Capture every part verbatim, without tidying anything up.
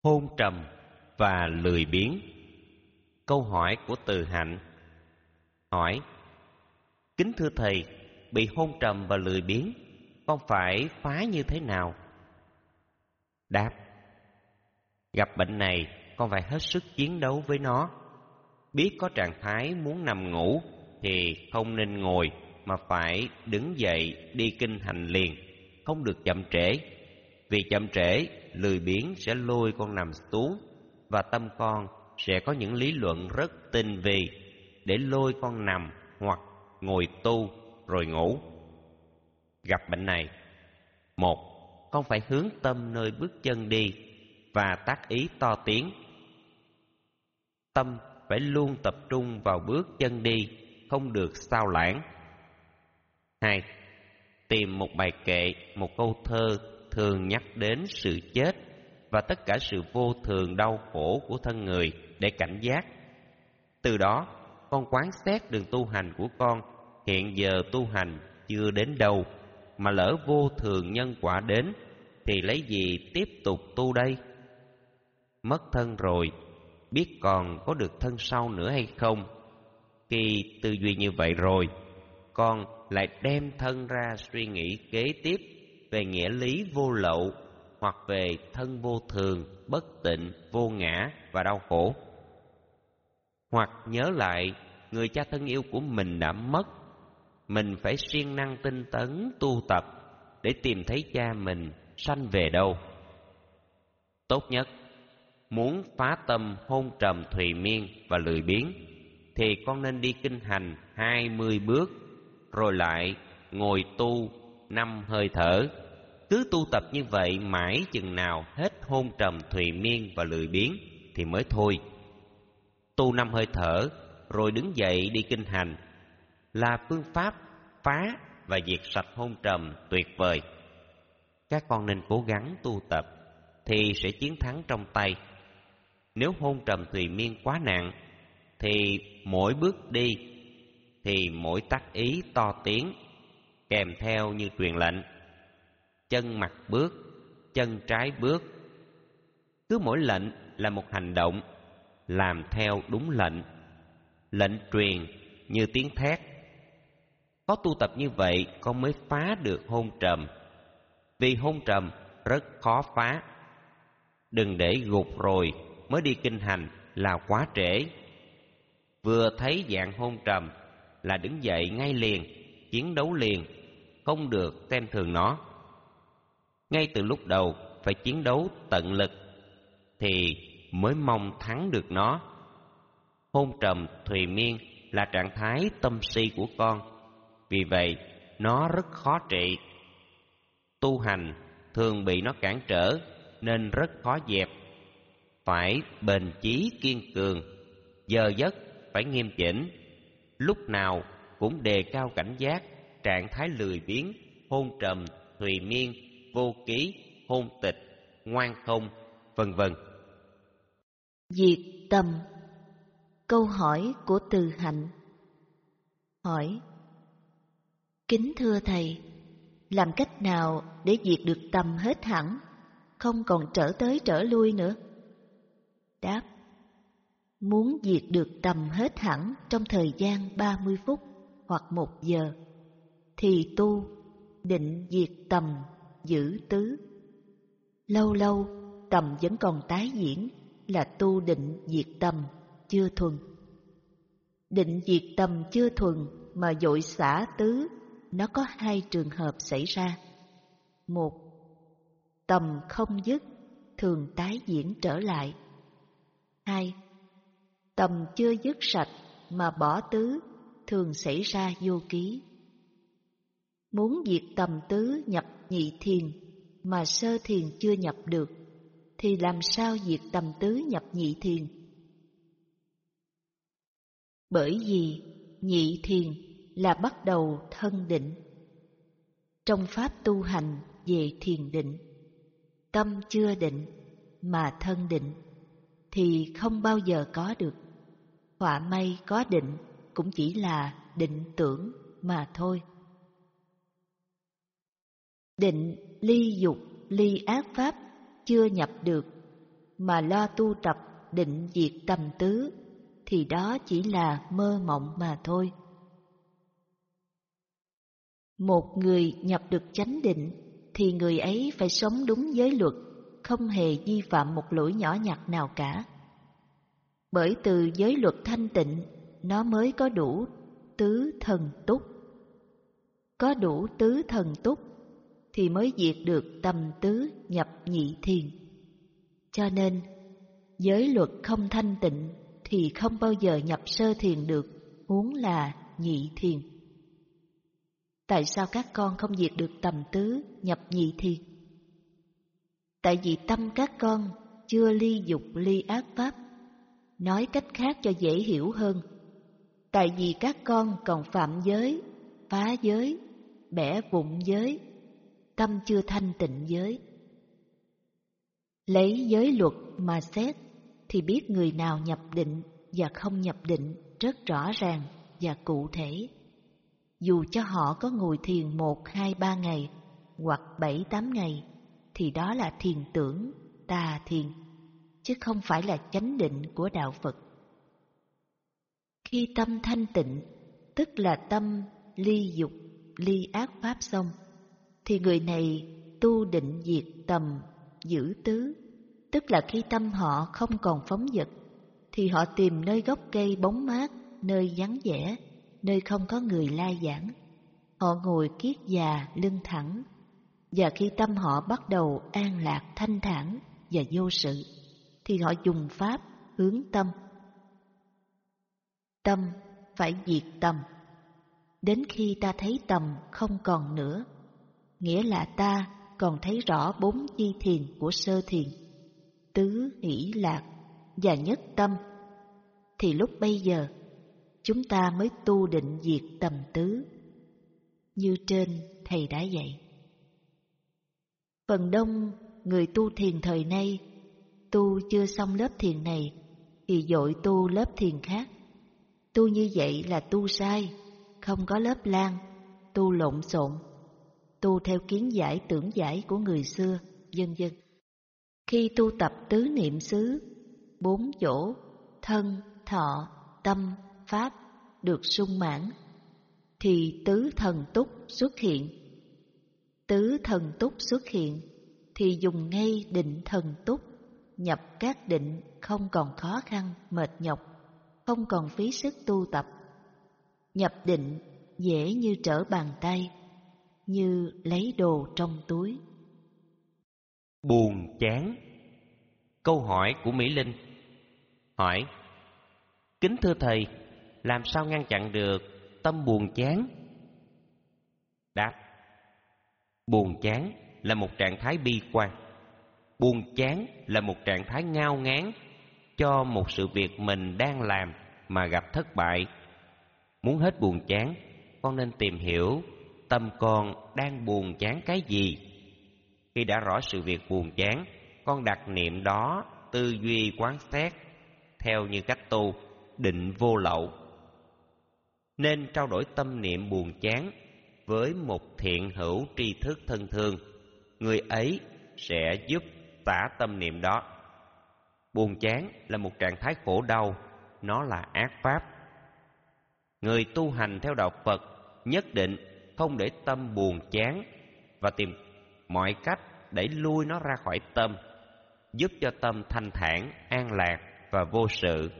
hôn trầm và lười biếng. Câu hỏi của Từ Hạnh hỏi: kính thưa thầy, bị hôn trầm và lười biếng, con phải phá như thế nào? Đáp: gặp bệnh này, con phải hết sức chiến đấu với nó. Biết có trạng thái muốn nằm ngủ thì không nên ngồi, mà phải đứng dậy đi kinh hành liền, không được chậm trễ. Vì chậm trễ, lười biếng sẽ lôi con nằm xuống, và tâm con sẽ có những lý luận rất tinh vi để lôi con nằm hoặc ngồi tu rồi ngủ. Gặp bệnh này, một, con phải hướng tâm nơi bước chân đi và tác ý to tiếng. Tâm phải luôn tập trung vào bước chân đi, không được xao lãng. Hai, tìm một bài kệ, một câu thơ thường nhắc đến sự chết và tất cả sự vô thường đau khổ của thân người để cảnh giác. Từ đó, con quán xét đường tu hành của con. Hiện giờ tu hành chưa đến đâu, mà lỡ vô thường nhân quả đến thì lấy gì tiếp tục tu đây? Mất thân rồi, biết còn có được thân sau nữa hay không? Khi tư duy như vậy rồi, con lại đem thân ra suy nghĩ kế tiếp về nghĩa lý vô lậu, hoặc về thân vô thường, bất tịnh, vô ngã và đau khổ. Hoặc nhớ lại người cha thân yêu của mình đã mất, mình phải siêng năng tinh tấn tu tập để tìm thấy cha mình sanh về đâu. Tốt nhất, muốn phá tâm hôn trầm thùy miên và lười biếng, thì con nên đi kinh hành hai mươi bước, rồi lại ngồi tu năm hơi thở. Cứ tu tập như vậy mãi chừng nào hết hôn trầm thùy miên và lười biếng thì mới thôi. Tu năm hơi thở rồi đứng dậy đi kinh hành là phương pháp phá và diệt sạch hôn trầm tuyệt vời. Các con nên cố gắng tu tập thì sẽ chiến thắng trong tay. Nếu hôn trầm thùy miên quá nặng thì mỗi bước đi thì mỗi tác ý to tiếng, kèm theo như truyền lệnh: chân mặt bước, chân trái bước. Cứ mỗi lệnh là một hành động, làm theo đúng lệnh. Lệnh truyền như tiếng thét. Có tu tập như vậy con mới phá được hôn trầm. Vì hôn trầm rất khó phá. Đừng để gục rồi mới đi kinh hành là quá trễ. Vừa thấy dạng hôn trầm là đứng dậy ngay liền, chiến đấu liền, không được xem thường nó. Ngay từ lúc đầu phải chiến đấu tận lực thì mới mong thắng được nó. Hôn trầm thùy miên là trạng thái tâm si của con, vì vậy nó rất khó trị. Tu hành thường bị nó cản trở nên rất khó dẹp. Phải bền chí kiên cường, giờ giấc phải nghiêm chỉnh, lúc nào cũng đề cao cảnh giác. Trạng thái lười biếng, hôn trầm thùy miên, vô ký, hôn tịch, ngoan không, vân vân. Diệt tâm. Câu hỏi của Từ Hạnh hỏi: kính thưa thầy, làm cách nào để diệt được tâm hết hẳn, không còn trở tới trở lui nữa? Đáp: muốn diệt được tâm hết hẳn trong thời gian ba mươi phút hoặc một giờ thì tu định diệt tầm giữ tứ. Lâu lâu tầm vẫn còn tái diễn là tu định diệt tầm chưa thuần. Định diệt tầm chưa thuần mà vội xả tứ, nó có hai trường hợp xảy ra. Một, tầm không dứt thường tái diễn trở lại. Hai, tầm chưa dứt sạch mà bỏ tứ thường xảy ra vô ký. Muốn diệt tầm tứ nhập nhị thiền mà sơ thiền chưa nhập được thì làm sao diệt tầm tứ nhập nhị thiền? Bởi vì nhị thiền là bắt đầu thân định. Trong pháp tu hành về thiền định, tâm chưa định mà thân định thì không bao giờ có được. Họa may có định cũng chỉ là định tưởng mà thôi. Định ly dục ly ác pháp chưa nhập được mà lo tu tập định diệt tầm tứ thì đó chỉ là mơ mộng mà thôi. Một người nhập được chánh định thì người ấy phải sống đúng giới luật, không hề vi phạm một lỗi nhỏ nhặt nào cả. Bởi từ giới luật thanh tịnh, nó mới có đủ tứ thần túc. Có đủ tứ thần túc thì mới diệt được tầm tứ nhập nhị thiền. Cho nên, giới luật không thanh tịnh thì không bao giờ nhập sơ thiền được, huống là nhị thiền. Tại sao các con không diệt được tầm tứ nhập nhị thiền? Tại vì tâm các con chưa ly dục ly ác pháp. Nói cách khác cho dễ hiểu hơn, tại vì các con còn phạm giới, phá giới, bẻ vụn giới, tâm chưa thanh tịnh giới. Lấy giới luật mà xét thì biết người nào nhập định và không nhập định rất rõ ràng và cụ thể. Dù cho họ có ngồi thiền một, hai, ba ngày hoặc bảy, tám ngày thì đó là thiền tưởng, tà thiền, chứ không phải là chánh định của đạo Phật. Khi tâm thanh tịnh, tức là tâm ly dục, ly ác pháp xong, thì người này tu định diệt tầm, giữ tứ, tức là khi tâm họ không còn phóng dật, thì họ tìm nơi gốc cây bóng mát, nơi vắng vẻ, nơi không có người lai giảng. Họ ngồi kiết già, lưng thẳng, và khi tâm họ bắt đầu an lạc, thanh thản và vô sự, thì họ dùng pháp hướng tâm. Tâm phải diệt tầm. Đến khi ta thấy tầm không còn nữa, nghĩa là ta còn thấy rõ bốn chi thiền của sơ thiền, tứ, hỷ, lạc và nhất tâm, thì lúc bây giờ chúng ta mới tu định diệt tầm tứ, như trên thầy đã dạy. Phần đông người tu thiền thời nay tu chưa xong lớp thiền này thì vội tu lớp thiền khác. Tu như vậy là tu sai, không có lớp lang, tu lộn xộn, tu theo kiến giải tưởng giải của người xưa, vân vân. Khi tu tập tứ niệm xứ, bốn chỗ, thân, thọ, tâm, pháp được sung mãn, thì tứ thần túc xuất hiện. Tứ thần túc xuất hiện thì dùng ngay định thần túc, nhập các định không còn khó khăn, mệt nhọc, không còn phí sức tu tập. Nhập định dễ như trở bàn tay, như lấy đồ trong túi. Buồn chán. Câu hỏi của Mỹ Linh hỏi: kính thưa thầy, làm sao ngăn chặn được tâm buồn chán? Đáp: buồn chán là một trạng thái bi quan. Buồn chán là một trạng thái ngao ngán cho một sự việc mình đang làm mà gặp thất bại. Muốn hết buồn chán, con nên tìm hiểu tâm con đang buồn chán cái gì. Khi đã rõ sự việc buồn chán, con đặt niệm đó tư duy quán xét theo như cách tu định vô lậu. Nên trao đổi tâm niệm buồn chán với một thiện hữu tri thức thân thương, người ấy sẽ giúp tả tâm niệm đó. Buồn chán là một trạng thái khổ đau, nó là ác pháp. Người tu hành theo đạo Phật nhất định không để tâm buồn chán và tìm mọi cách đẩy lui nó ra khỏi tâm, giúp cho tâm thanh thản, an lạc và vô sự.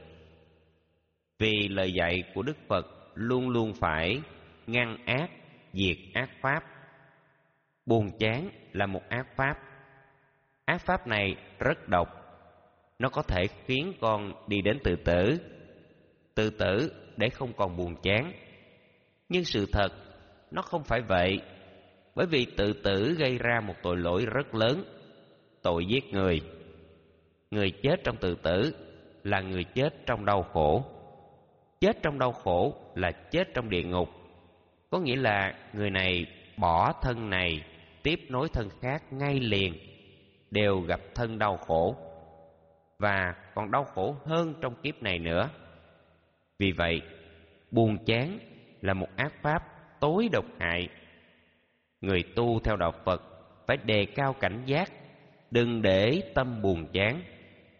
Vì lời dạy của Đức Phật luôn luôn phải ngăn ác, diệt ác pháp. Buồn chán là một ác pháp. Ác pháp này rất độc. Nó có thể khiến con đi đến tự tử. Tự tử để không còn buồn chán. Nhưng sự thật, nó không phải vậy. Bởi vì tự tử gây ra một tội lỗi rất lớn, tội giết người. Người chết trong tự tử là người chết trong đau khổ. Chết trong đau khổ là chết trong địa ngục. Có nghĩa là người này bỏ thân này, tiếp nối thân khác ngay liền, đều gặp thân đau khổ, và còn đau khổ hơn trong kiếp này nữa. Vì vậy, buồn chán là một ác pháp tối độc hại. Người tu theo đạo Phật phải đề cao cảnh giác, đừng để tâm buồn chán.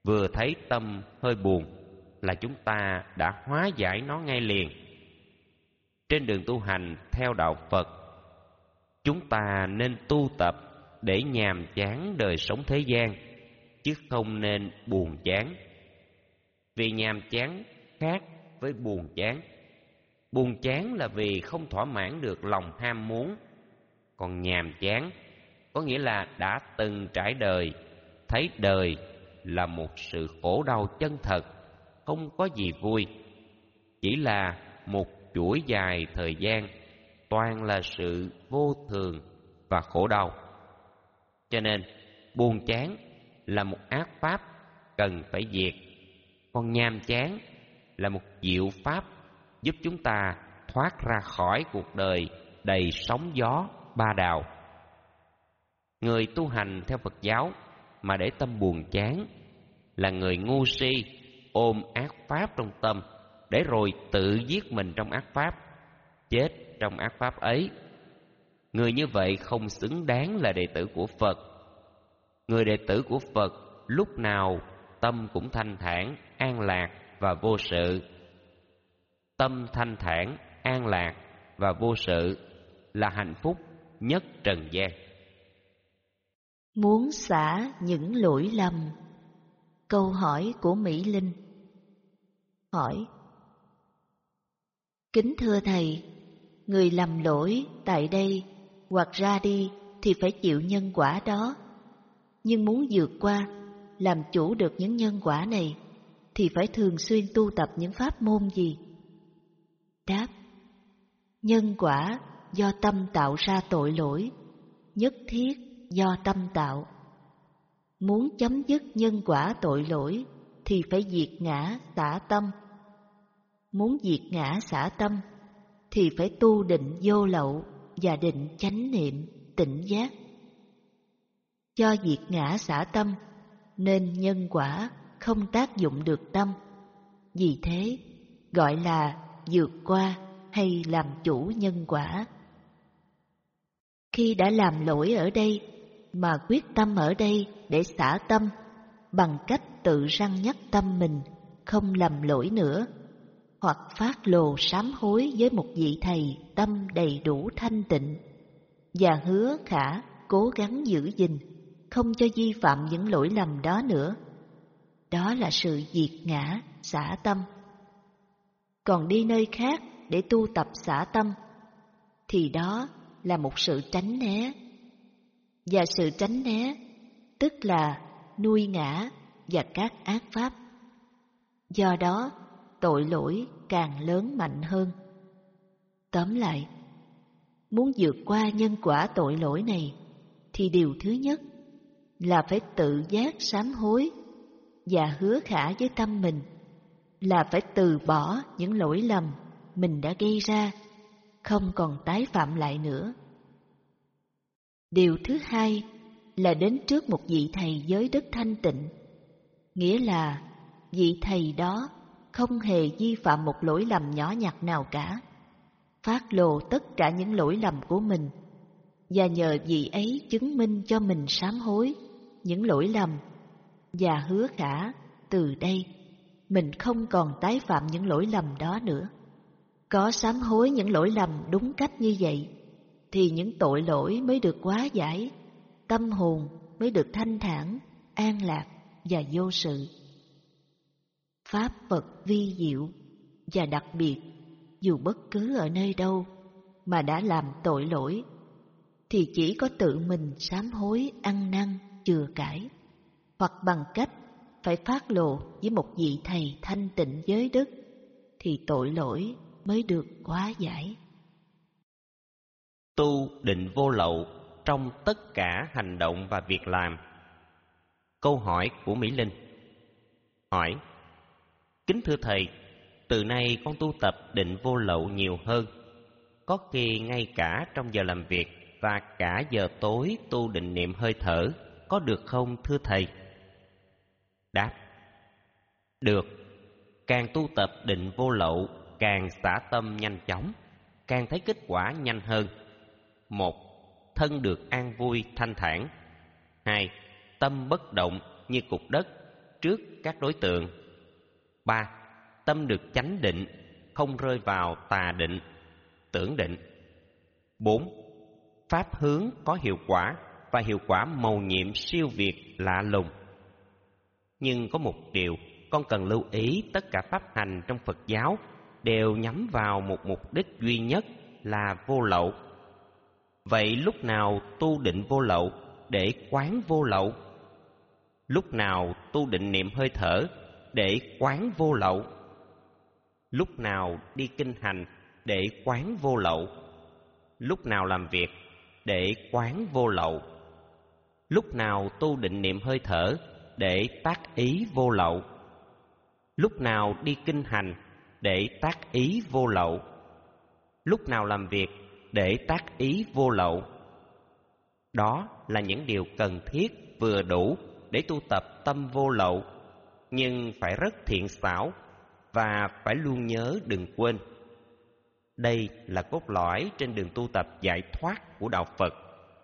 vừa thấy tâm hơi buồn là chúng ta đã hóa giải nó ngay liền. Trên đường tu hành theo đạo Phật, chúng ta nên tu tập để nhàm chán đời sống thế gian, chứ không nên buồn chán. Vì nhàm chán khác với buồn chán. Buồn chán là vì không thỏa mãn được lòng ham muốn, còn nhàm chán có nghĩa là đã từng trải đời, thấy đời là một sự khổ đau chân thật, không có gì vui, chỉ là một chuỗi dài thời gian toàn là sự vô thường và khổ đau. Cho nên buồn chán là một ác pháp cần phải diệt, còn nhàm chán là một diệu pháp giúp chúng ta thoát ra khỏi cuộc đời đầy sóng gió ba đào. Người tu hành theo Phật giáo mà để tâm buồn chán là người ngu si, ôm ác pháp trong tâm, để rồi tự giết mình trong ác pháp, chết trong ác pháp ấy. Người như vậy không xứng đáng là đệ tử của Phật. Người đệ tử của Phật lúc nào tâm cũng thanh thản, an lạc và vô sự. Tâm thanh thản, an lạc và vô sự là hạnh phúc nhất trần gian. Muốn xả những lỗi lầm. Câu hỏi của Mỹ Linh. Hỏi: Kính thưa Thầy, người lầm lỗi tại đây hoặc ra đi thì phải chịu nhân quả đó. Nhưng muốn vượt qua, làm chủ được những nhân quả này thì phải thường xuyên tu tập những pháp môn gì? Đáp: Nhân quả do tâm tạo ra tội lỗi, nhất thiết do tâm tạo. Muốn chấm dứt nhân quả tội lỗi thì phải diệt ngã xả tâm. Muốn diệt ngã xả tâm thì phải tu định vô lậu và định chánh niệm tỉnh giác. Do diệt ngã xả tâm nên nhân quả không tác dụng được tâm. Vì thế gọi là vượt qua hay làm chủ nhân quả. Khi đã làm lỗi ở đây mà quyết tâm ở đây để xả tâm bằng cách tự răn nhắc tâm mình không làm lỗi nữa, hoặc phát lồ sám hối với một vị thầy tâm đầy đủ thanh tịnh và hứa khả cố gắng giữ gìn không cho vi phạm những lỗi lầm đó nữa. Đó là sự diệt ngã xả tâm. Còn đi nơi khác để tu tập xả tâm thì đó là một sự tránh né. Và sự tránh né tức là nuôi ngã và các ác pháp. Do đó tội lỗi càng lớn mạnh hơn. Tóm lại, muốn vượt qua nhân quả tội lỗi này thì điều thứ nhất là phải tự giác sám hối và hứa khả với tâm mình là phải từ bỏ những lỗi lầm mình đã gây ra, không còn tái phạm lại nữa. Điều thứ hai là đến trước một vị thầy giới đức thanh tịnh, nghĩa là vị thầy đó không hề vi phạm một lỗi lầm nhỏ nhặt nào cả, phát lộ tất cả những lỗi lầm của mình và nhờ vị ấy chứng minh cho mình sám hối những lỗi lầm và hứa khả từ đây mình không còn tái phạm những lỗi lầm đó nữa. Có sám hối những lỗi lầm đúng cách như vậy thì những tội lỗi mới được hóa giải, tâm hồn mới được thanh thản, an lạc và vô sự. Pháp Phật vi diệu và đặc biệt, dù bất cứ ở nơi đâu mà đã làm tội lỗi thì chỉ có tự mình sám hối ăn năn chừa cải, hoặc bằng cách phải phát lộ với một vị thầy thanh tịnh giới đức thì tội lỗi mới được hóa giải. Tu định vô lậu trong tất cả hành động và việc làm. Câu hỏi của Mỹ Linh. Hỏi: Kính thưa Thầy, từ nay con tu tập định vô lậu nhiều hơn, có khi ngay cả trong giờ làm việc và cả giờ tối tu định niệm hơi thở, có được không thưa Thầy? Đáp: Được. Càng tu tập định vô lậu, càng xả tâm nhanh chóng, càng thấy kết quả nhanh hơn. Một, thân được an vui thanh thản. Hai, tâm bất động như cục đất, trước các đối tượng. Ba, tâm được chánh định, không rơi vào tà định, tưởng định. Bốn, pháp hướng có hiệu quả và hiệu quả mầu nhiệm siêu việt lạ lùng. Nhưng có một điều con cần lưu ý, tất cả pháp hành trong Phật giáo đều nhắm vào một mục đích duy nhất là vô lậu. Vậy lúc nào tu định vô lậu để quán vô lậu? Lúc nào tu định niệm hơi thở để quán vô lậu? Lúc nào đi kinh hành để quán vô lậu? Lúc nào làm việc để quán vô lậu? Lúc nào tu định niệm hơi thở để tác ý vô lậu? Lúc nào đi kinh hành để tác ý vô lậu? Lúc nào làm việc để tác ý vô lậu? Đó là những điều cần thiết vừa đủ để tu tập tâm vô lậu, nhưng phải rất thiện xảo và phải luôn nhớ đừng quên. Đây là cốt lõi trên đường tu tập giải thoát của đạo Phật.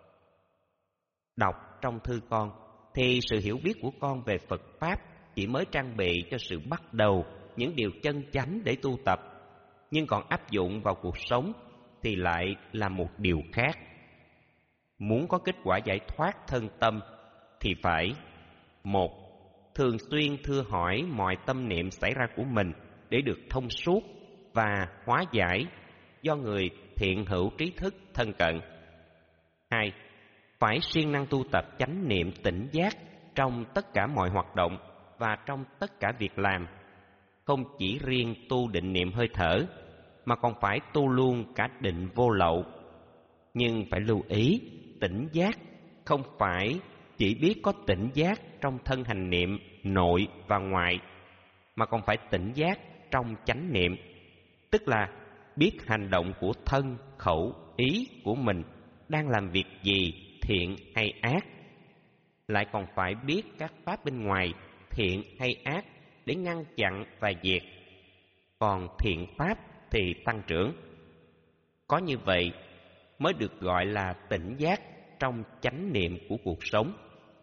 Đọc trong thư con thì sự hiểu biết của con về Phật Pháp chỉ mới trang bị cho sự bắt đầu những điều chân chánh để tu tập, nhưng còn áp dụng vào cuộc sống thì lại là một điều khác. Muốn có kết quả giải thoát thân tâm thì phải: một, thường xuyên thưa hỏi mọi tâm niệm xảy ra của mình để được thông suốt và hóa giải do người thiện hữu trí thức thân cận. Hai, phải siêng năng tu tập chánh niệm tỉnh giác trong tất cả mọi hoạt động và trong tất cả việc làm. Không chỉ riêng tu định niệm hơi thở, mà còn phải tu luôn cả định vô lậu. Nhưng phải lưu ý, tỉnh giác không phải chỉ biết có tỉnh giác trong thân hành niệm nội và ngoại, mà còn phải tỉnh giác trong chánh niệm, tức là biết hành động của thân, khẩu, ý của mình đang làm việc gì, thiện hay ác. Lại còn phải biết các pháp bên ngoài, thiện hay ác, để ngăn chặn và diệt. Còn thiện pháp thì tăng trưởng. Có như vậy mới được gọi là tỉnh giác trong chánh niệm của cuộc sống.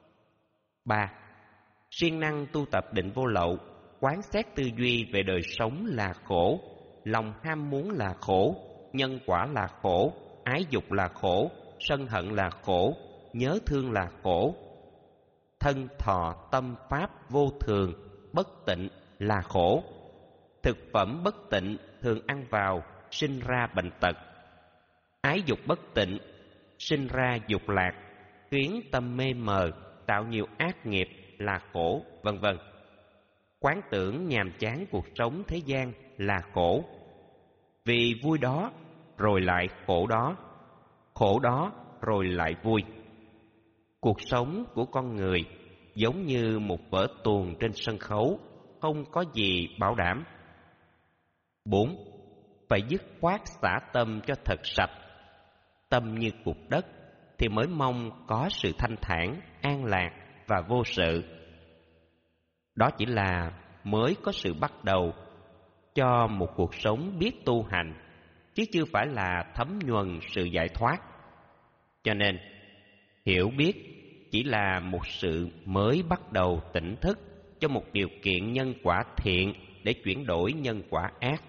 Ba, siêng năng tu tập định vô lậu, quán xét tư duy về đời sống là khổ, lòng ham muốn là khổ, nhân quả là khổ, ái dục là khổ, sân hận là khổ, nhớ thương là khổ. Thân thọ tâm pháp vô thường, bất tịnh là khổ. Thực phẩm bất tịnh thường ăn vào, sinh ra bệnh tật. Ái dục bất tịnh, sinh ra dục lạc, khiến tâm mê mờ, tạo nhiều ác nghiệp là khổ, vân vân. Quán tưởng nhàm chán cuộc sống thế gian là khổ. Vì vui đó rồi lại khổ đó, khổ đó rồi lại vui. Cuộc sống của con người giống như một vở tuồng trên sân khấu, không có gì bảo đảm. Bốn, phải dứt khoát xả tâm cho thật sạch. Tâm như cục đất thì mới mong có sự thanh thản, an lạc và vô sự. Đó chỉ là mới có sự bắt đầu cho một cuộc sống biết tu hành, chứ chưa phải là thấm nhuần sự giải thoát. Cho nên, hiểu biết chỉ là một sự mới bắt đầu tỉnh thức cho một điều kiện nhân quả thiện để chuyển đổi nhân quả ác.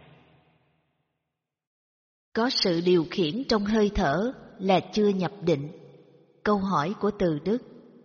Có sự điều khiển trong hơi thở là chưa nhập định. Câu hỏi của Từ Đức.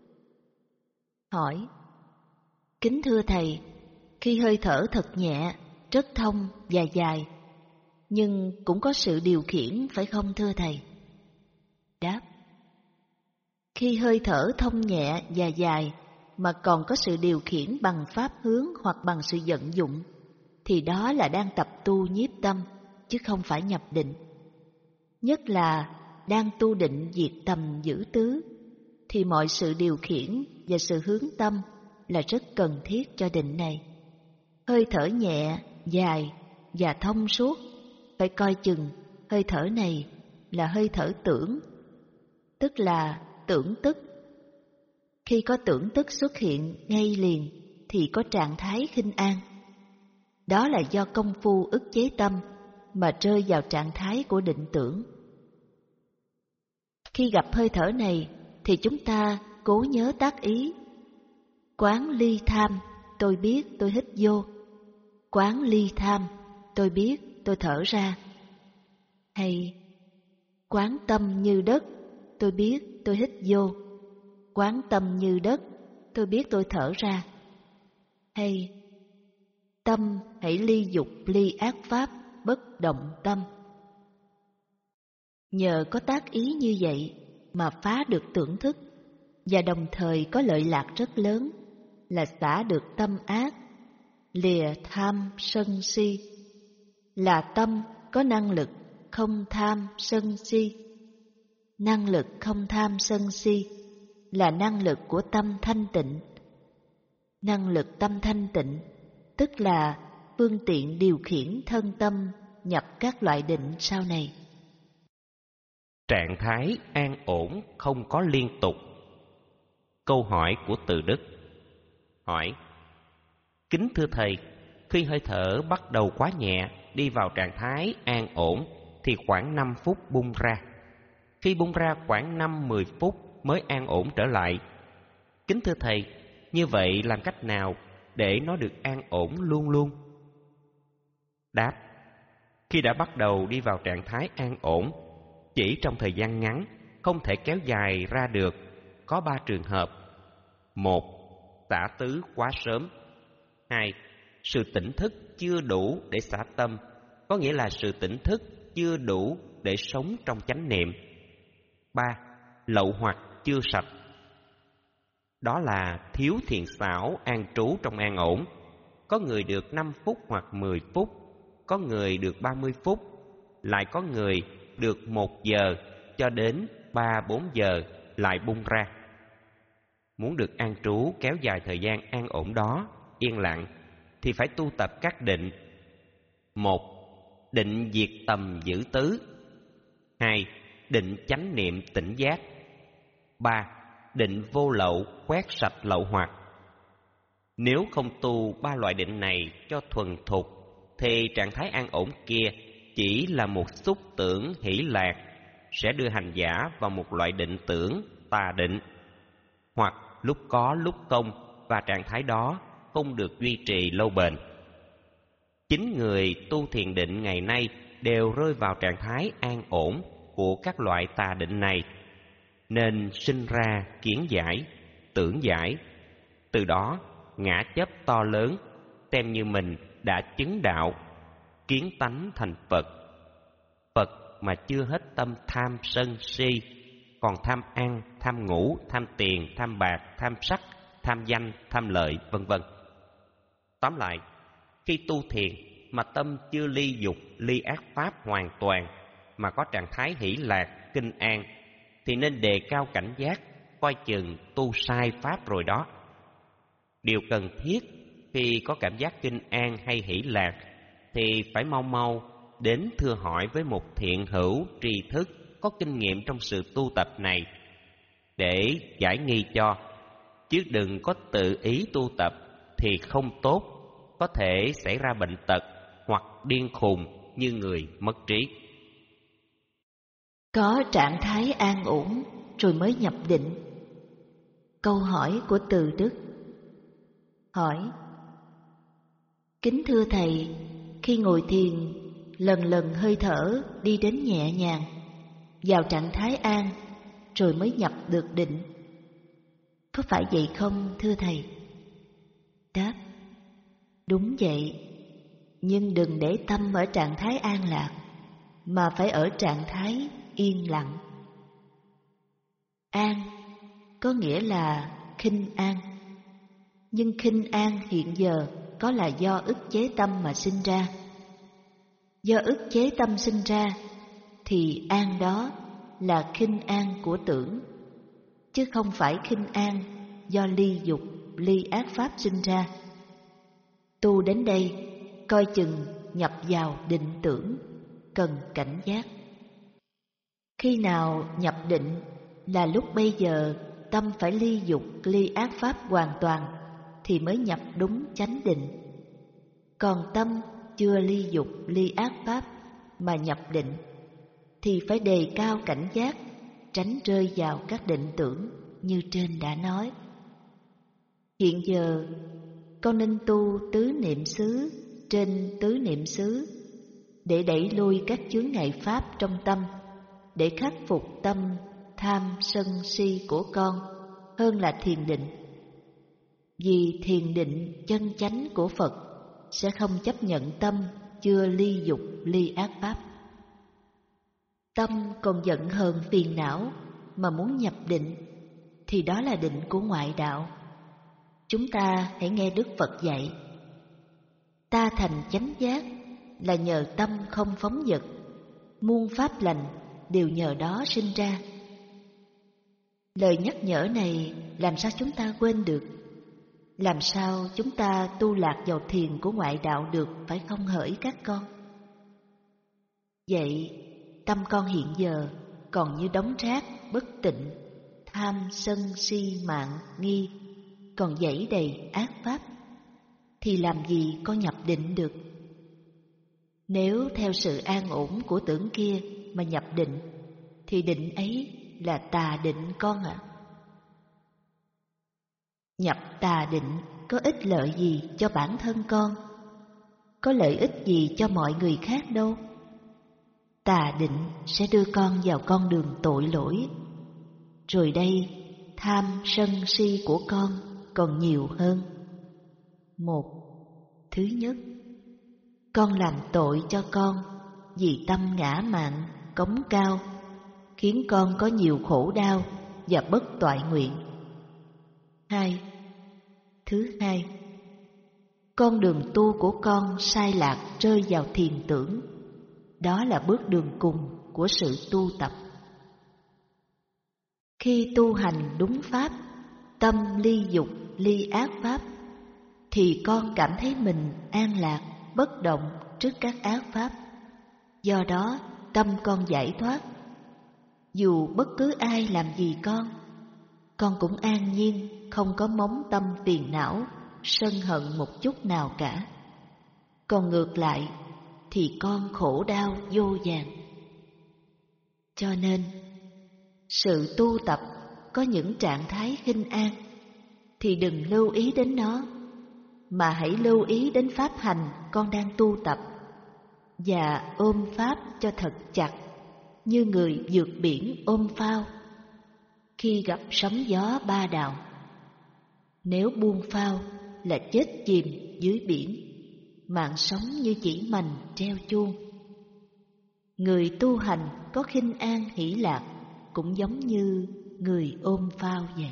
Hỏi: kính thưa Thầy, khi hơi thở thật nhẹ, rất thông và dài, nhưng cũng có sự điều khiển phải không thưa Thầy? Đáp: khi hơi thở thông nhẹ và dài mà còn có sự điều khiển bằng pháp hướng hoặc bằng sự vận dụng, thì đó là đang tập tu nhiếp tâm, chứ không phải nhập định. Nhất là đang tu định diệt tầm giữ tứ, thì mọi sự điều khiển và sự hướng tâm là rất cần thiết cho định này. Hơi thở nhẹ, dài và thông suốt, phải coi chừng hơi thở này là hơi thở tưởng, tức là tưởng tức. Khi có tưởng tức xuất hiện ngay liền thì có trạng thái khinh an. Đó là do công phu ức chế tâm mà rơi vào trạng thái của định tưởng. Khi gặp hơi thở này thì chúng ta cố nhớ tác ý, quán ly tham tôi biết tôi hít vô. Quán ly tham, tôi biết tôi thở ra. Hay quán tâm như đất, tôi biết tôi hít vô. Quán tâm như đất, tôi biết tôi thở ra. Hay tâm hãy ly dục ly ác pháp, bất động tâm. Nhờ có tác ý như vậy mà phá được tưởng thức, và đồng thời có lợi lạc rất lớn là xả được tâm ác, lìa tham sân si. Là tâm có năng lực không tham sân si. Năng lực không tham sân si là năng lực của tâm thanh tịnh. Năng lực tâm thanh tịnh tức là phương tiện điều khiển thân tâm nhập các loại định sau này. Trạng thái an ổn không có liên tục. Câu hỏi của Từ Đức. Hỏi: Kính thưa Thầy, khi hơi thở bắt đầu quá nhẹ, đi vào trạng thái an ổn thì khoảng năm phút bung ra. Khi bung ra khoảng năm mười phút mới an ổn trở lại. Kính thưa Thầy, như vậy làm cách nào để nó được an ổn luôn luôn? Đáp: Khi đã bắt đầu đi vào trạng thái an ổn, chỉ trong thời gian ngắn, không thể kéo dài ra được, có ba trường hợp. Một, xả tứ quá sớm. Hai, sự tỉnh thức chưa đủ để xả tâm, có nghĩa là sự tỉnh thức chưa đủ để sống trong chánh niệm. Ba, lậu hoặc chưa sạch. Đó là thiếu thiện xảo an trú trong an ổn. Có người được năm phút hoặc mười phút, có người được ba mươi phút, lại có người được một giờ cho đến ba bốn giờ lại bung ra. Muốn được an trú kéo dài thời gian an ổn đó, yên lặng, thì phải tu tập các định. Một, định diệt tầm giữ tứ. Hai, định chánh niệm tỉnh giác. Ba, định vô lậu quét sạch lậu hoặc. Nếu không tu ba loại định này cho thuần thục, thì trạng thái an ổn kia chỉ là một xúc tưởng hỷ lạc, sẽ đưa hành giả vào một loại định tưởng tà định, hoặc lúc có lúc không, và trạng thái đó không được duy trì lâu bền. Chính người tu thiền định ngày nay đều rơi vào trạng thái an ổn của các loại tà định này, nên sinh ra kiến giải, tưởng giải. Từ đó ngã chấp to lớn, xem như mình đã chứng đạo, kiến tánh thành Phật. Phật mà chưa hết tâm tham sân si, còn tham ăn, tham ngủ, tham tiền, tham bạc, tham sắc, tham danh, tham lợi, vân vân. Tóm lại, khi tu thiền mà tâm chưa ly dục, ly ác pháp hoàn toàn, mà có trạng thái hỷ lạc, kinh an, thì nên đề cao cảnh giác, coi chừng tu sai pháp rồi đó. Điều cần thiết khi có cảm giác kinh an hay hỷ lạc thì phải mau mau đến thưa hỏi với một thiện hữu tri thức có kinh nghiệm trong sự tu tập này để giải nghi cho, chứ đừng có tự ý tu tập thì không tốt, có thể xảy ra bệnh tật hoặc điên khùng như người mất trí. Có trạng thái an ổn rồi mới nhập định. Câu hỏi của Từ Đức. Hỏi: Kính thưa Thầy, khi ngồi thiền, lần lần hơi thở đi đến nhẹ nhàng, vào trạng thái an, rồi mới nhập được định. Có phải vậy không thưa Thầy? Đáp: Đúng vậy, nhưng đừng để tâm ở trạng thái an lạc, mà phải ở trạng thái yên lặng. An có nghĩa là khinh an, nhưng khinh an hiện giờ có là do ức chế tâm mà sinh ra. Do ức chế tâm sinh ra thì an đó là khinh an của tưởng, chứ không phải khinh an do ly dục, ly ác pháp sinh ra. Tu đến đây, coi chừng nhập vào định tưởng, cần cảnh giác. Khi nào nhập định là lúc bây giờ tâm phải ly dục, ly ác pháp hoàn toàn thì mới nhập đúng chánh định. Còn tâm chưa ly dục, ly ác pháp mà nhập định thì phải đề cao cảnh giác, tránh rơi vào các định tưởng như trên đã nói. Hiện giờ con nên tu tứ niệm xứ trên tứ niệm xứ để đẩy lui các chướng ngại pháp trong tâm, để khắc phục tâm tham sân si của con hơn là thiền định. Vì thiền định chân chánh của Phật sẽ không chấp nhận tâm chưa ly dục ly ác pháp. Tâm còn giận hờn phiền não mà muốn nhập định thì đó là định của ngoại đạo. Chúng ta hãy nghe Đức Phật dạy: ta thành chánh giác là nhờ tâm không phóng dật, muôn pháp lành đều nhờ đó sinh ra. Lời nhắc nhở này làm sao chúng ta quên được? Làm sao chúng ta tu lạc vào thiền của ngoại đạo được, phải không hỡi các con? Vậy tâm con hiện giờ còn như đống rác bất tịnh, tham sân si mạng nghi, còn dẫy đầy ác pháp, thì làm gì con nhập định được? Nếu theo sự an ổn của tưởng kia mà nhập định, thì định ấy là tà định con ạ. À. Nhập tà định có ích lợi gì cho bản thân con? Có lợi ích gì cho mọi người khác đâu. Tà định sẽ đưa con vào con đường tội lỗi. Rồi đây, tham sân si của con còn nhiều hơn. Một, thứ nhất, con làm tội cho con vì tâm ngã mạn, cống cao, khiến con có nhiều khổ đau và bất toại nguyện. Hai, thứ hai, con đường tu của con sai lạc rơi vào thiền tưởng. Đó là bước đường cùng của sự tu tập. Khi tu hành đúng pháp, tâm ly dục, ly ác pháp, thì con cảm thấy mình an lạc, bất động trước các ác pháp. Do đó, tâm con giải thoát. Dù bất cứ ai làm gì con, con cũng an nhiên, không có móng tâm phiền não, sân hận một chút nào cả. Còn ngược lại, thì con khổ đau vô vàn. Cho nên, sự tu tập có những trạng thái khinh an, thì đừng lưu ý đến nó, mà hãy lưu ý đến pháp hành con đang tu tập, và ôm pháp cho thật chặt, như người vượt biển ôm phao khi gặp sóng gió ba đào. Nếu buông phao là chết chìm dưới biển, mạng sống như chỉ mành treo chuông. Người tu hành có khinh an hỷ lạc cũng giống như người ôm phao vậy.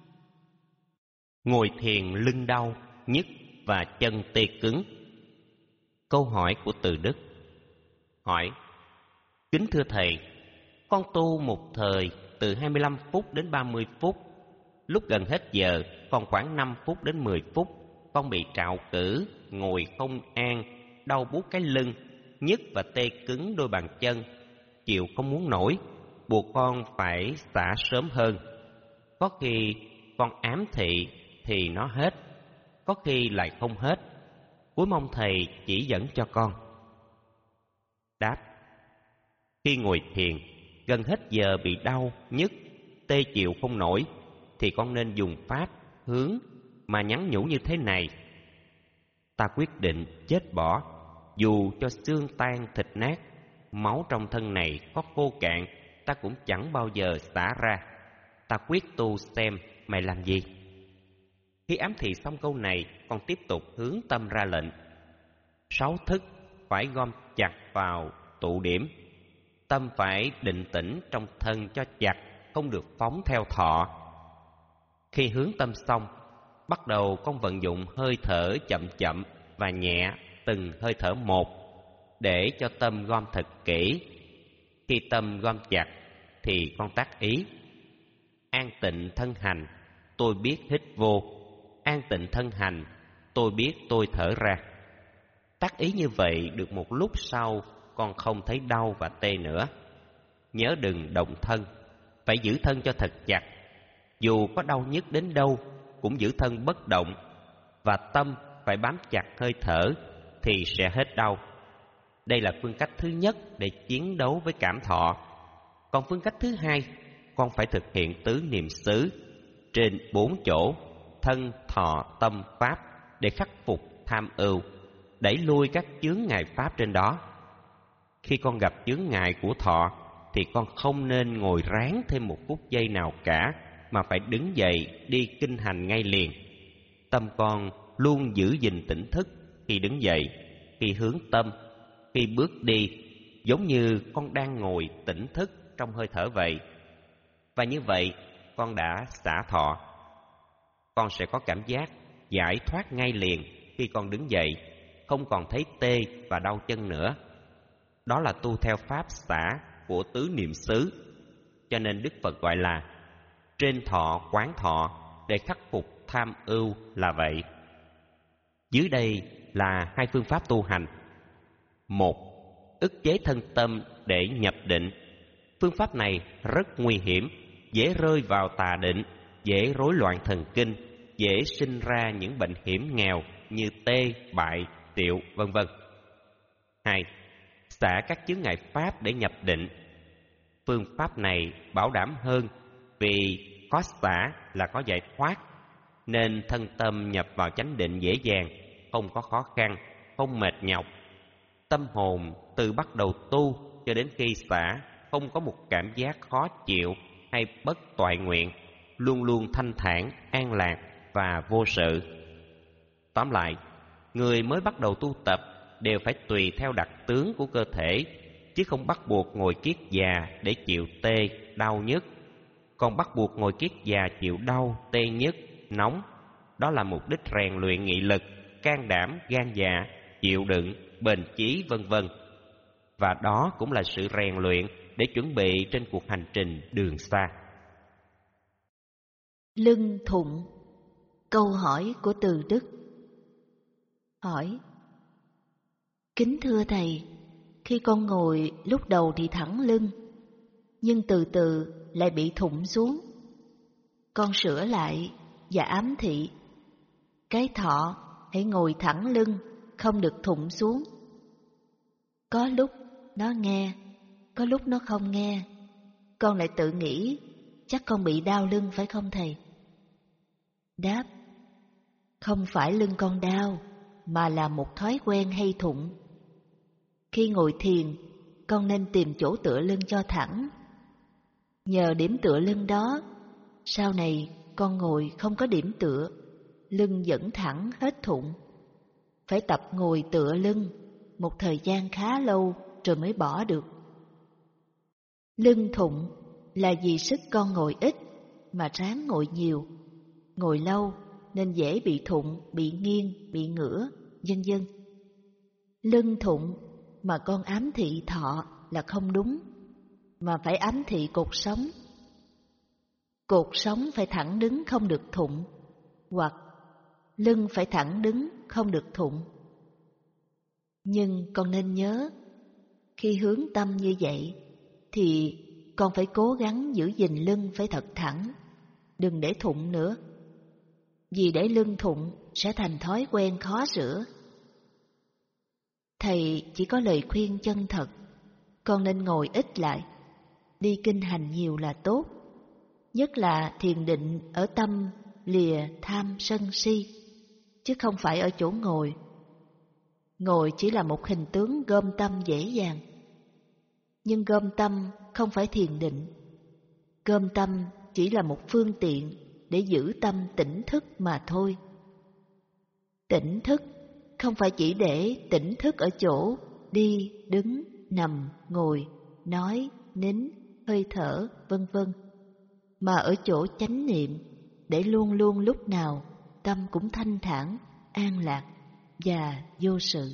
Ngồi thiền lưng đau, nhức và chân tê cứng. Câu hỏi của Từ Đức. Hỏi: kính thưa thầy, con tu một thời từ hai mươi lăm phút đến ba mươi phút. Lúc gần hết giờ, còn khoảng năm phút đến mười phút, con bị trạo cử, ngồi không an, đau buốt cái lưng, nhức và tê cứng đôi bàn chân, chịu không muốn nổi, buộc con phải xả sớm hơn. Có khi con ám thị thì nó hết, có khi lại không hết. Cuối mong thầy chỉ dẫn cho con. Đáp: khi ngồi thiền, gần hết giờ bị đau, nhức, tê chịu không nổi, thì con nên dùng pháp, hướng mà nhắn nhủ như thế này: ta quyết định chết bỏ, dù cho xương tan thịt nát, máu trong thân này có khô cạn, ta cũng chẳng bao giờ xả ra. Ta quyết tu xem mày làm gì. Khi ám thị xong câu này, con tiếp tục hướng tâm ra lệnh. Sáu thức phải gom chặt vào tụ điểm. Tâm phải định tĩnh trong thân cho chặt, không được phóng theo thọ. Khi hướng tâm xong, bắt đầu con vận dụng hơi thở chậm chậm và nhẹ từng hơi thở một, để cho tâm gom thật kỹ. Khi tâm gom chặt thì con tác ý: an tịnh thân hành, tôi biết hít vô. An tịnh thân hành, tôi biết tôi thở ra. Tác ý như vậy được một lúc sau, con không thấy đau và tê nữa. Nhớ đừng động thân, phải giữ thân cho thật chặt. Dù có đau nhức đến đâu, cũng giữ thân bất động, và tâm phải bám chặt hơi thở thì sẽ hết đau. Đây là phương cách thứ nhất để chiến đấu với cảm thọ. Còn phương cách thứ hai, con phải thực hiện tứ niệm xứ trên bốn chỗ: thân, thọ, tâm, pháp, để khắc phục tham ưu, đẩy lui các chướng ngại pháp trên đó. Khi con gặp chướng ngại của thọ thì con không nên ngồi ráng thêm một phút giây nào cả, mà phải đứng dậy đi kinh hành ngay liền. Tâm con luôn giữ gìn tỉnh thức khi đứng dậy, khi hướng tâm, khi bước đi, giống như con đang ngồi tỉnh thức trong hơi thở vậy. Và như vậy con đã xả thọ. Con sẽ có cảm giác giải thoát ngay liền khi con đứng dậy, không còn thấy tê và đau chân nữa. Đó là tu theo pháp xả của tứ niệm xứ, cho nên Đức Phật gọi là trên thọ quán thọ để khắc phục tham ưu là vậy. Dưới đây là hai phương pháp tu hành. Một, ức chế thân tâm để nhập định. Phương pháp này rất nguy hiểm, dễ rơi vào tà định, dễ rối loạn thần kinh, dễ sinh ra những bệnh hiểm nghèo như tê, bại, tiệu, vân vân. Hai, xả các chướng ngại pháp để nhập định. Phương pháp này bảo đảm hơn vì có xả là có giải thoát, nên thân tâm nhập vào chánh định dễ dàng, không có khó khăn, không mệt nhọc. Tâm hồn từ bắt đầu tu cho đến khi xả không có một cảm giác khó chịu hay bất toại nguyện, luôn luôn thanh thản, an lạc và vô sự. Tóm lại, người mới bắt đầu tu tập đều phải tùy theo đặc tướng của cơ thể, chứ không bắt buộc ngồi kiết già để chịu tê, đau nhức. Còn bắt buộc ngồi kiết già chịu đau, tê nhức, nóng, đó là mục đích rèn luyện nghị lực, can đảm, gan dạ, chịu đựng, bền chí, vân vân. Và đó cũng là sự rèn luyện để chuẩn bị trên cuộc hành trình đường xa. Lưng thụng. Câu hỏi của Từ Đức. Hỏi: kính thưa thầy, khi con ngồi lúc đầu thì thẳng lưng, nhưng từ từ lại bị thụng xuống. Con sửa lại và ám thị cái thọ hãy ngồi thẳng lưng, không được thụng xuống. Có lúc nó nghe, có lúc nó không nghe. Con lại tự nghĩ chắc con bị đau lưng phải không thầy? Đáp: không phải lưng con đau, mà là một thói quen hay thụng. Khi ngồi thiền, con nên tìm chỗ tựa lưng cho thẳng. Nhờ điểm tựa lưng đó, sau này con ngồi không có điểm tựa, lưng vẫn thẳng hết thụng. Phải tập ngồi tựa lưng một thời gian khá lâu rồi mới bỏ được. Lưng thụng là vì sức con ngồi ít mà ráng ngồi nhiều. Ngồi lâu nên dễ bị thụng, bị nghiêng, bị ngửa, vân vân. Lưng thụng mà con ám thị thọ là không đúng, mà phải ám thị cột sống. Cột sống phải thẳng đứng, không được thụng, hoặc lưng phải thẳng đứng, không được thụng. Nhưng con nên nhớ, khi hướng tâm như vậy thì con phải cố gắng giữ gìn lưng phải thật thẳng, đừng để thụng nữa. Vì để lưng thụng sẽ thành thói quen khó sửa. Thầy chỉ có lời khuyên chân thật, con nên ngồi ít lại, đi kinh hành nhiều là tốt. Nhất là thiền định ở tâm lìa tham sân si, chứ không phải ở chỗ ngồi. Ngồi chỉ là một hình tướng gom tâm dễ dàng. Nhưng gom tâm không phải thiền định. Gom tâm chỉ là một phương tiện để giữ tâm tỉnh thức mà thôi. Tỉnh thức không phải chỉ để tỉnh thức ở chỗ đi, đứng, nằm, ngồi, nói, nín, hơi thở, vân vân, mà ở chỗ chánh niệm để luôn luôn lúc nào tâm cũng thanh thản, an lạc và vô sự.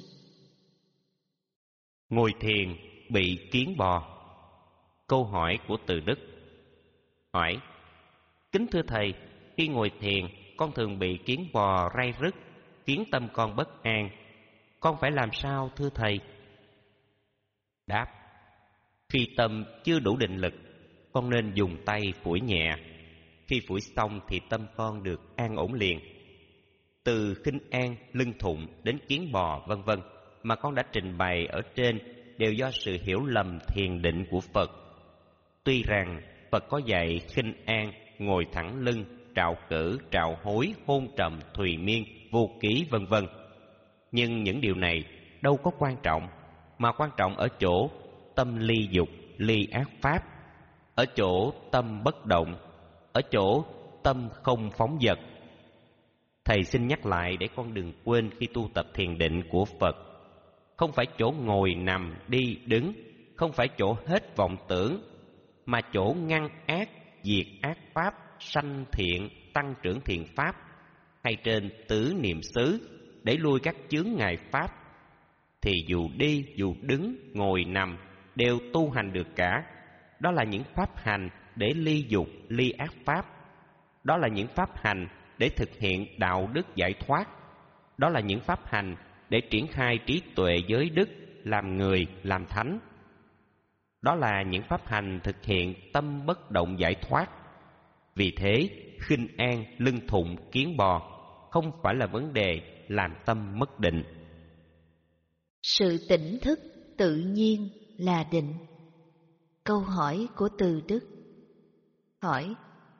Ngồi thiền bị kiến bò. Câu hỏi của Từ Đức. Hỏi: kính thưa thầy, khi ngồi thiền con thường bị kiến bò ray rứt, khiến tâm con bất an. Con phải làm sao thưa thầy? Đáp: khi tâm chưa đủ định lực, con nên dùng tay phủi nhẹ. Khi phủi xong thì tâm con được an ổn liền. Từ khinh an, lưng thụng đến kiến bò vân vân mà con đã trình bày ở trên đều do sự hiểu lầm thiền định của Phật. Tuy rằng Phật có dạy khinh an, ngồi thẳng lưng, trạo cử, trạo hối, hôn trầm, thùy miên, vô ký vân vân. Nhưng những điều này đâu có quan trọng, mà quan trọng ở chỗ tâm ly dục, ly ác pháp, ở chỗ tâm bất động, ở chỗ tâm không phóng dật. Thầy xin nhắc lại để con đừng quên khi tu tập thiền định của Phật. Không phải chỗ ngồi, nằm, đi, đứng, không phải chỗ hết vọng tưởng, mà chỗ ngăn ác, diệt ác pháp, sanh thiện, tăng trưởng thiện pháp, hay trên tứ niệm xứ để lui các chướng ngại pháp. Thì dù đi, dù đứng, ngồi, nằm đều tu hành được cả. Đó là những pháp hành để ly dục, ly ác pháp. Đó là những pháp hành để thực hiện đạo đức giải thoát. Đó là những pháp hành để triển khai trí tuệ giới đức, làm người, làm thánh. Đó là những pháp hành thực hiện tâm bất động giải thoát. Vì thế, khinh an, lưng thụng, kiến bò không phải là vấn đề làm tâm mất định. Sự tỉnh thức tự nhiên là định. Câu hỏi của Từ Đức. Hỏi: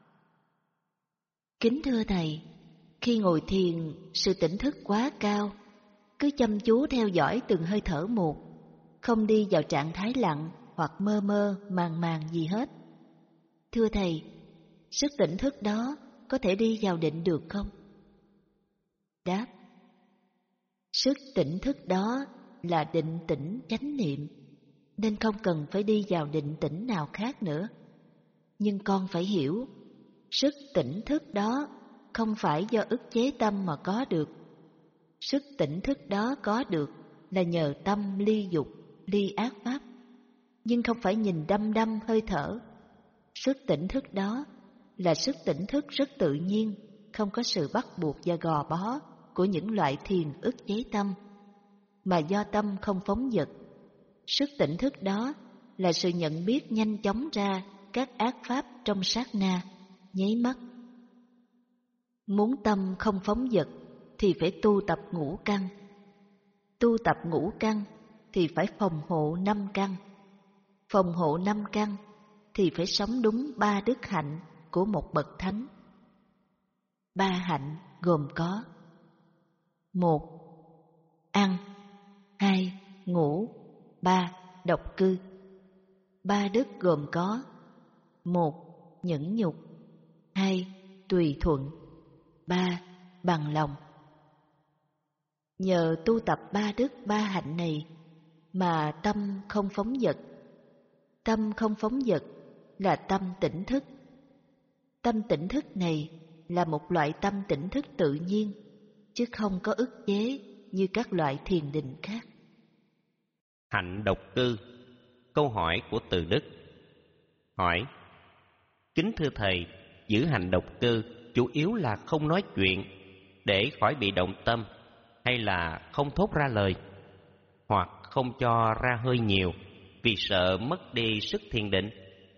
Kính thưa Thầy, khi ngồi thiền, sự tỉnh thức quá cao, cứ chăm chú theo dõi từng hơi thở một, không đi vào trạng thái lặng hoặc mơ mơ, màng màng gì hết. Thưa Thầy, sức tỉnh thức đó có thể đi vào định được không? Đáp: Sức tỉnh thức đó là định tĩnh chánh niệm, nên không cần phải đi vào định tĩnh nào khác nữa. Nhưng con phải hiểu, sức tỉnh thức đó không phải do ức chế tâm mà có được. Sức tỉnh thức đó có được là nhờ tâm ly dục, ly ác pháp, nhưng không phải nhìn đăm đăm hơi thở. Sức tỉnh thức đó là sức tỉnh thức rất tự nhiên, không có sự bắt buộc và gò bó của những loại thiền ức chế tâm, mà do tâm không phóng dật. Sức tỉnh thức đó là sự nhận biết nhanh chóng ra các ác pháp trong sát na, nháy mắt. Muốn tâm không phóng dật thì phải tu tập ngũ căn. Tu tập ngũ căn thì phải phòng hộ năm căn. Phòng hộ năm căn thì phải sống đúng ba đức hạnh của một bậc thánh. Ba hạnh gồm có: một, ăn; hai, ngủ; ba, độc cư. Ba đức gồm có: một, nhẫn nhục; hai, tùy thuận; ba, bằng lòng. Nhờ tu tập ba đức ba hạnh này mà tâm không phóng dật. Tâm không phóng dật là tâm tỉnh thức. Tâm tỉnh thức này là một loại tâm tỉnh thức tự nhiên, chứ không có ức chế như các loại thiền định khác. Hạnh độc cư. Câu hỏi của Từ Đức. Hỏi: Kính thưa Thầy, giữ hạnh độc cư chủ yếu là không nói chuyện để khỏi bị động tâm, hay là không thốt ra lời, hoặc không cho ra hơi nhiều vì sợ mất đi sức thiền định?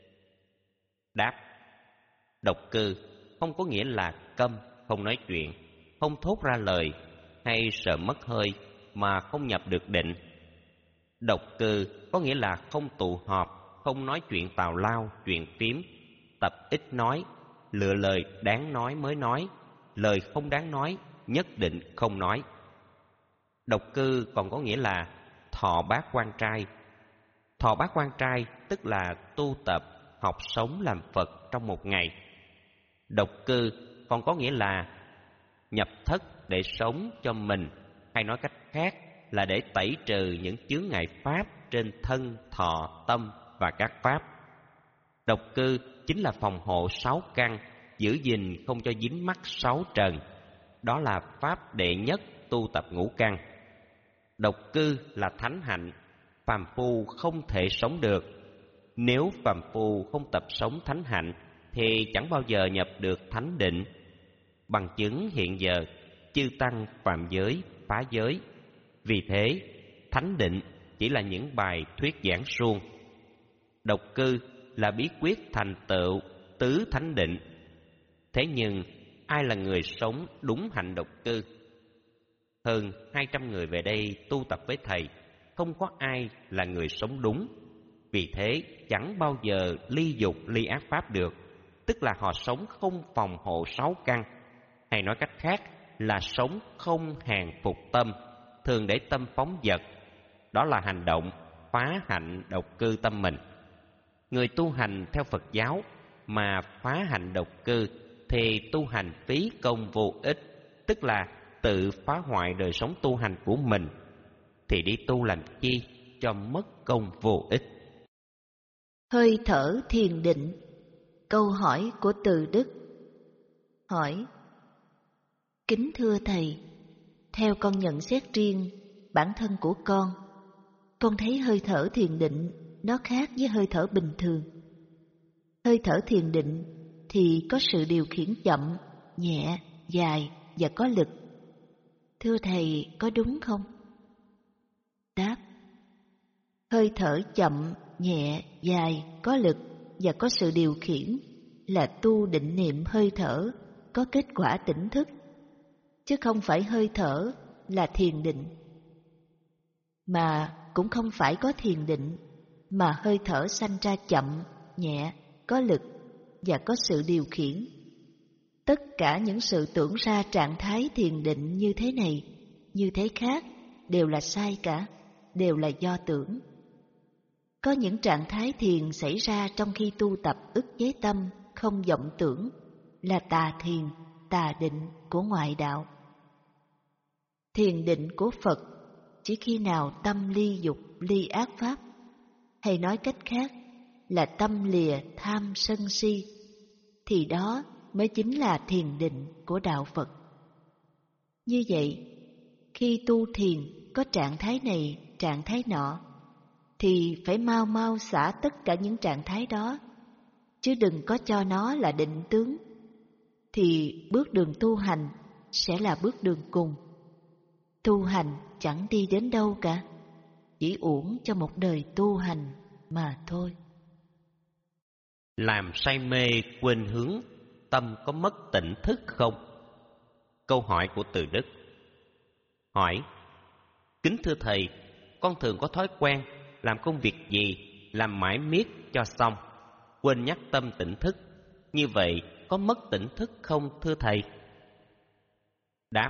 Đáp: Độc cư không có nghĩa là câm, không nói chuyện, không thốt ra lời, hay sợ mất hơi mà không nhập được định. Độc cư có nghĩa là không tụ họp, không nói chuyện tào lao, chuyện phiếm, tập ít nói, lựa lời đáng nói mới nói, lời không đáng nói nhất định không nói. Độc cư còn có nghĩa là thọ bát quan trai. Thọ bát quan trai tức là tu tập, học sống làm Phật trong một ngày. Độc cư còn có nghĩa là nhập thất để sống cho mình, hay nói cách khác là để tẩy trừ những chướng ngại pháp trên thân, thọ, tâm và các pháp. Độc cư chính là phòng hộ sáu căn, giữ gìn không cho dính mắc sáu trần. Đó là pháp đệ nhất tu tập ngũ căn. Độc cư là thánh hạnh, phàm phu không thể sống được. Nếu phàm phu không tập sống thánh hạnh thì chẳng bao giờ nhập được thánh định. Bằng chứng hiện giờ, chư tăng phạm giới, phá giới. Vì thế, thánh định chỉ là những bài thuyết giảng suông. Độc cư là bí quyết thành tựu tứ thánh định. Thế nhưng, ai là người sống đúng hạnh độc cư? Hơn hai trăm người về đây tu tập với Thầy, không có ai là người sống đúng. Vì thế, chẳng bao giờ ly dục ly ác pháp được, tức là họ sống không phòng hộ sáu căn. Hay nói cách khác, là sống không hàng phục tâm, thường để tâm phóng dật. Đó là hành động phá hạnh độc cư tâm mình. Người tu hành theo Phật giáo mà phá hạnh độc cư thì tu hành phí công vô ích, tức là tự phá hoại đời sống tu hành của mình. Thì đi tu làm chi cho mất công vô ích. Hơi thở thiền định. Câu hỏi của Từ Đức. Hỏi: Kính thưa Thầy, theo con nhận xét riêng bản thân của con, con thấy hơi thở thiền định nó khác với hơi thở bình thường. Hơi thở thiền định thì có sự điều khiển chậm, nhẹ, dài và có lực. Thưa Thầy, có đúng không? Đáp: Hơi thở chậm, nhẹ, dài, có lực và có sự điều khiển là tu định niệm hơi thở có kết quả tỉnh thức, chứ không phải hơi thở là thiền định. Mà cũng không phải có thiền định mà hơi thở sanh ra chậm, nhẹ, có lực và có sự điều khiển. Tất cả những sự tưởng ra trạng thái thiền định như thế này, như thế khác đều là sai cả, đều là do tưởng. Có những trạng thái thiền xảy ra trong khi tu tập ức chế tâm, không vọng tưởng, là tà thiền, tà định của ngoại đạo. Thiền định của Phật chỉ khi nào tâm ly dục, ly ác pháp, hay nói cách khác là tâm lìa tham sân si, thì đó mới chính là thiền định của đạo Phật. Như vậy, khi tu thiền có trạng thái này, trạng thái nọ, thì phải mau mau xả tất cả những trạng thái đó, chứ đừng có cho nó là định tướng. Thì bước đường tu hành sẽ là bước đường cùng. Tu hành chẳng đi đến đâu cả, chỉ uổng cho một đời tu hành mà thôi. Làm say mê quên hướng, tâm có mất tỉnh thức không? Câu hỏi của Từ Đức. Hỏi: Kính thưa Thầy, con thường có thói quen làm công việc gì làm mãi miết cho xong, quên nhắc tâm tỉnh thức. Như vậy có mất tỉnh thức không thưa Thầy? Đáp: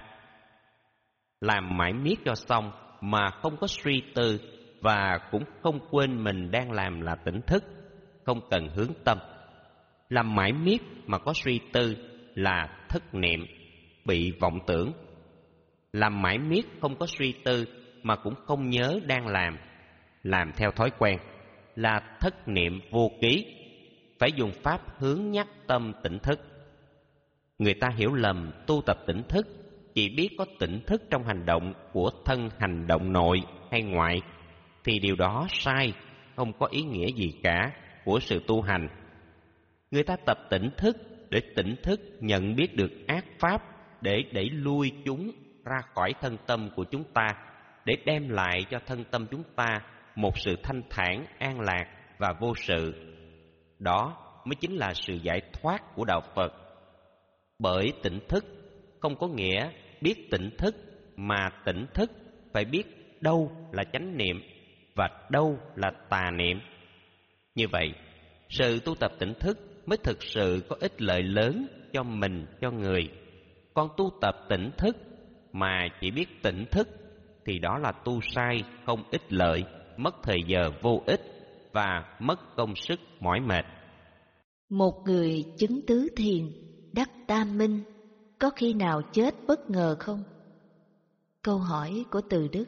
Làm mãi miết cho xong mà không có suy tư và cũng không quên mình đang làm là tỉnh thức, không cần hướng tâm. Làm mãi miết mà có suy tư là thất niệm, bị vọng tưởng. Làm mãi miết không có suy tư mà cũng không nhớ đang làm, làm theo thói quen, là thất niệm vô ký, phải dùng pháp hướng nhắc tâm tỉnh thức. Người ta hiểu lầm tu tập tỉnh thức chỉ biết có tỉnh thức trong hành động của thân hành động nội hay ngoại, thì điều đó sai, không có ý nghĩa gì cả của sự tu hành. Người ta tập tỉnh thức để tỉnh thức nhận biết được ác pháp, để đẩy lui chúng ra khỏi thân tâm của chúng ta, để đem lại cho thân tâm chúng ta một sự thanh thản, an lạc và vô sự. Đó mới chính là sự giải thoát của đạo Phật. Bởi tỉnh thức không có nghĩa biết tỉnh thức, mà tỉnh thức phải biết đâu là chánh niệm và đâu là tà niệm. Như vậy, sự tu tập tỉnh thức mới thực sự có ích lợi lớn cho mình, cho người. Còn tu tập tỉnh thức mà chỉ biết tỉnh thức thì đó là tu sai, không ích lợi, mất thời giờ vô ích và mất công sức mỏi mệt. Một người chứng tứ thiền, đắc tam minh, có khi nào chết bất ngờ không? Câu hỏi của Từ Đức.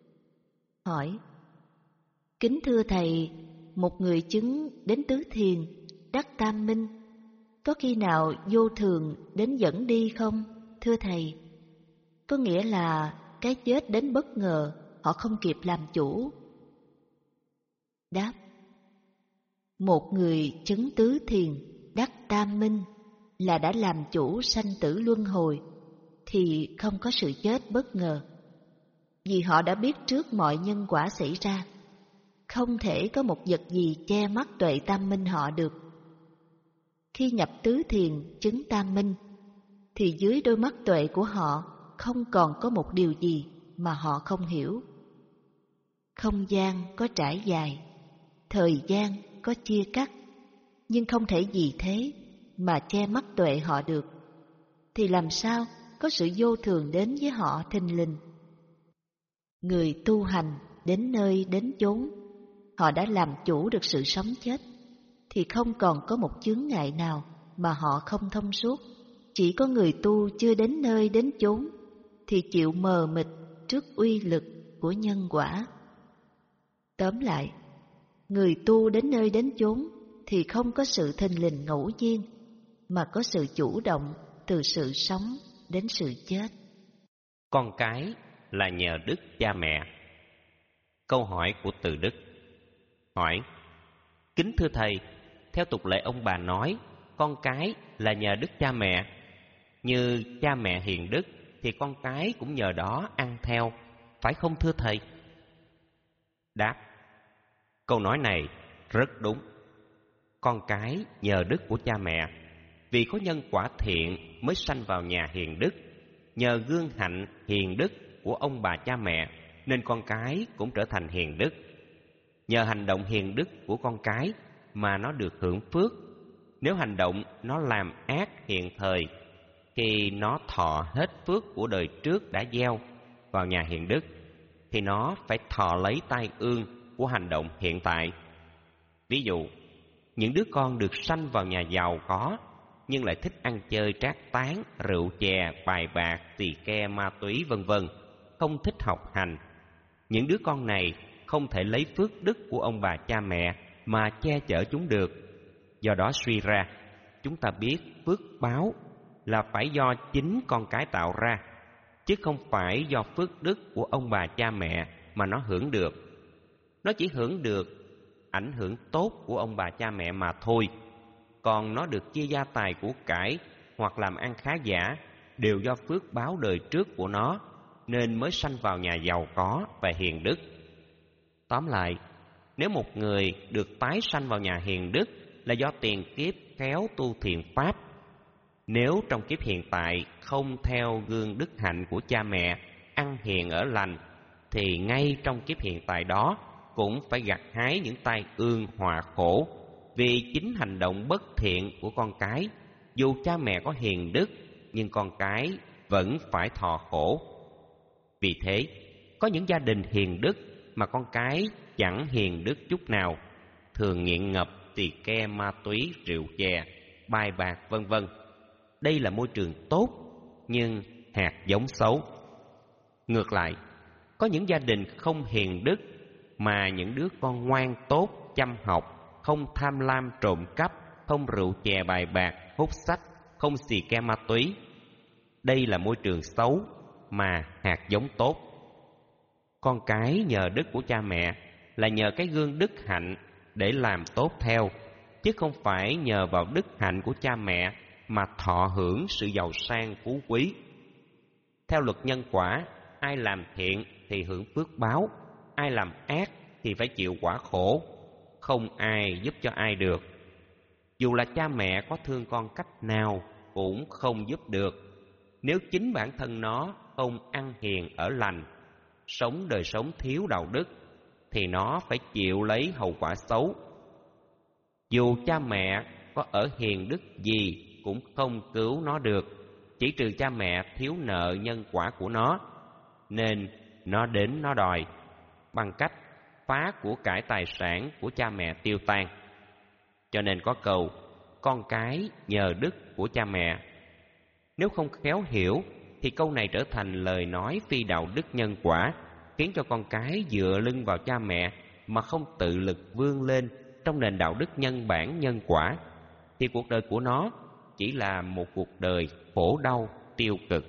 Hỏi: Kính thưa Thầy, một người chứng đến tứ thiền, đắc tam minh, có khi nào vô thường đến dẫn đi không, thưa Thầy? Có nghĩa là cái chết đến bất ngờ, họ không kịp làm chủ. Đáp: Một người chứng tứ thiền, đắc tam minh là đã làm chủ sanh tử luân hồi, thì không có sự chết bất ngờ. Vì họ đã biết trước mọi nhân quả xảy ra, không thể có một vật gì che mắt tuệ tam minh họ được. Khi nhập tứ thiền chứng tam minh, thì dưới đôi mắt tuệ của họ không còn có một điều gì mà họ không hiểu. Không gian có trải dài, thời gian có chia cắt, nhưng không thể vì thế mà che mắt tuệ họ được. Thì làm sao có sự vô thường đến với họ thình lình. Người tu hành đến nơi đến chốn, họ đã làm chủ được sự sống chết, thì không còn có một chướng ngại nào mà họ không thông suốt. Chỉ có người tu chưa đến nơi đến chốn thì chịu mờ mịt trước uy lực của nhân quả. Tóm lại, người tu đến nơi đến chốn thì không có sự thình lình ngẫu nhiên, mà có sự chủ động từ sự sống đến sự chết. Con cái là nhờ đức cha mẹ. Câu hỏi của Từ Đức hỏi: kính thưa thầy, theo tục lệ ông bà nói con cái là nhờ đức cha mẹ. Như cha mẹ hiền đức thì con cái cũng nhờ đó ăn theo, phải không thưa thầy? Đáp: câu nói này rất đúng. Con cái nhờ đức của cha mẹ, vì có nhân quả thiện mới sanh vào nhà hiền đức. Nhờ gương hạnh hiền đức của ông bà cha mẹ nên con cái cũng trở thành hiền đức. Nhờ hành động hiền đức của con cái mà nó được hưởng phước. Nếu hành động nó làm ác hiện thời, khi nó thọ hết phước của đời trước đã gieo vào nhà hiền đức, thì nó phải thọ lấy tai ương của hành động hiện tại. Ví dụ, những đứa con được sanh vào nhà giàu có nhưng lại thích ăn chơi trác tán, rượu chè, bài bạc, tỳ ke, ma túy vân vân, không thích học hành. Những đứa con này không thể lấy phước đức của ông bà cha mẹ mà che chở chúng được. Do đó suy ra, chúng ta biết phước báo là phải do chính con cái tạo ra, chứ không phải do phước đức của ông bà cha mẹ mà nó hưởng được. Nó chỉ hưởng được ảnh hưởng tốt của ông bà cha mẹ mà thôi. Còn nó được chia gia tài của cải hoặc làm ăn khá giả đều do phước báo đời trước của nó, nên mới sanh vào nhà giàu có và hiền đức. Tóm lại, nếu một người được tái sanh vào nhà hiền đức là do tiền kiếp khéo tu thiện pháp. Nếu trong kiếp hiện tại không theo gương đức hạnh của cha mẹ, ăn hiền ở lành, thì ngay trong kiếp hiện tại đó cũng phải gặt hái những tai ương họa khổ, vì chính hành động bất thiện của con cái. Dù cha mẹ có hiền đức, nhưng con cái vẫn phải thọ khổ. Vì thế, có những gia đình hiền đức mà con cái chẳng hiền đức chút nào, thường nghiện ngập tỳ ke, ma túy, rượu chè, bài bạc vân vân. Đây là môi trường tốt, nhưng hạt giống xấu. Ngược lại, có những gia đình không hiền đức mà những đứa con ngoan tốt, chăm học, không tham lam trộm cắp, không rượu chè bài bạc, hút sách, không xì ke ma túy. Đây là môi trường xấu mà hạt giống tốt. Con cái nhờ đức của cha mẹ là nhờ cái gương đức hạnh để làm tốt theo, chứ không phải nhờ vào đức hạnh của cha mẹ mà thọ hưởng sự giàu sang phú quý. Theo luật nhân quả, ai làm thiện thì hưởng phước báo, ai làm ác thì phải chịu quả khổ, không ai giúp cho ai được. Dù là cha mẹ có thương con cách nào cũng không giúp được, nếu chính bản thân nó không ăn hiền ở lành, sống đời sống thiếu đạo đức, thì nó phải chịu lấy hậu quả xấu. Dù cha mẹ có ở hiền đức gì cũng không cứu nó được, chỉ trừ cha mẹ thiếu nợ nhân quả của nó, nên nó đến nó đòi bằng cách phá của cải tài sản của cha mẹ tiêu tan. Cho nên có câu con cái nhờ đức của cha mẹ. Nếu không khéo hiểu thì câu này trở thành lời nói phi đạo đức nhân quả, khiến cho con cái dựa lưng vào cha mẹ mà không tự lực vươn lên trong nền đạo đức nhân bản nhân quả, thì cuộc đời của nó chỉ là một cuộc đời khổ đau tiêu cực.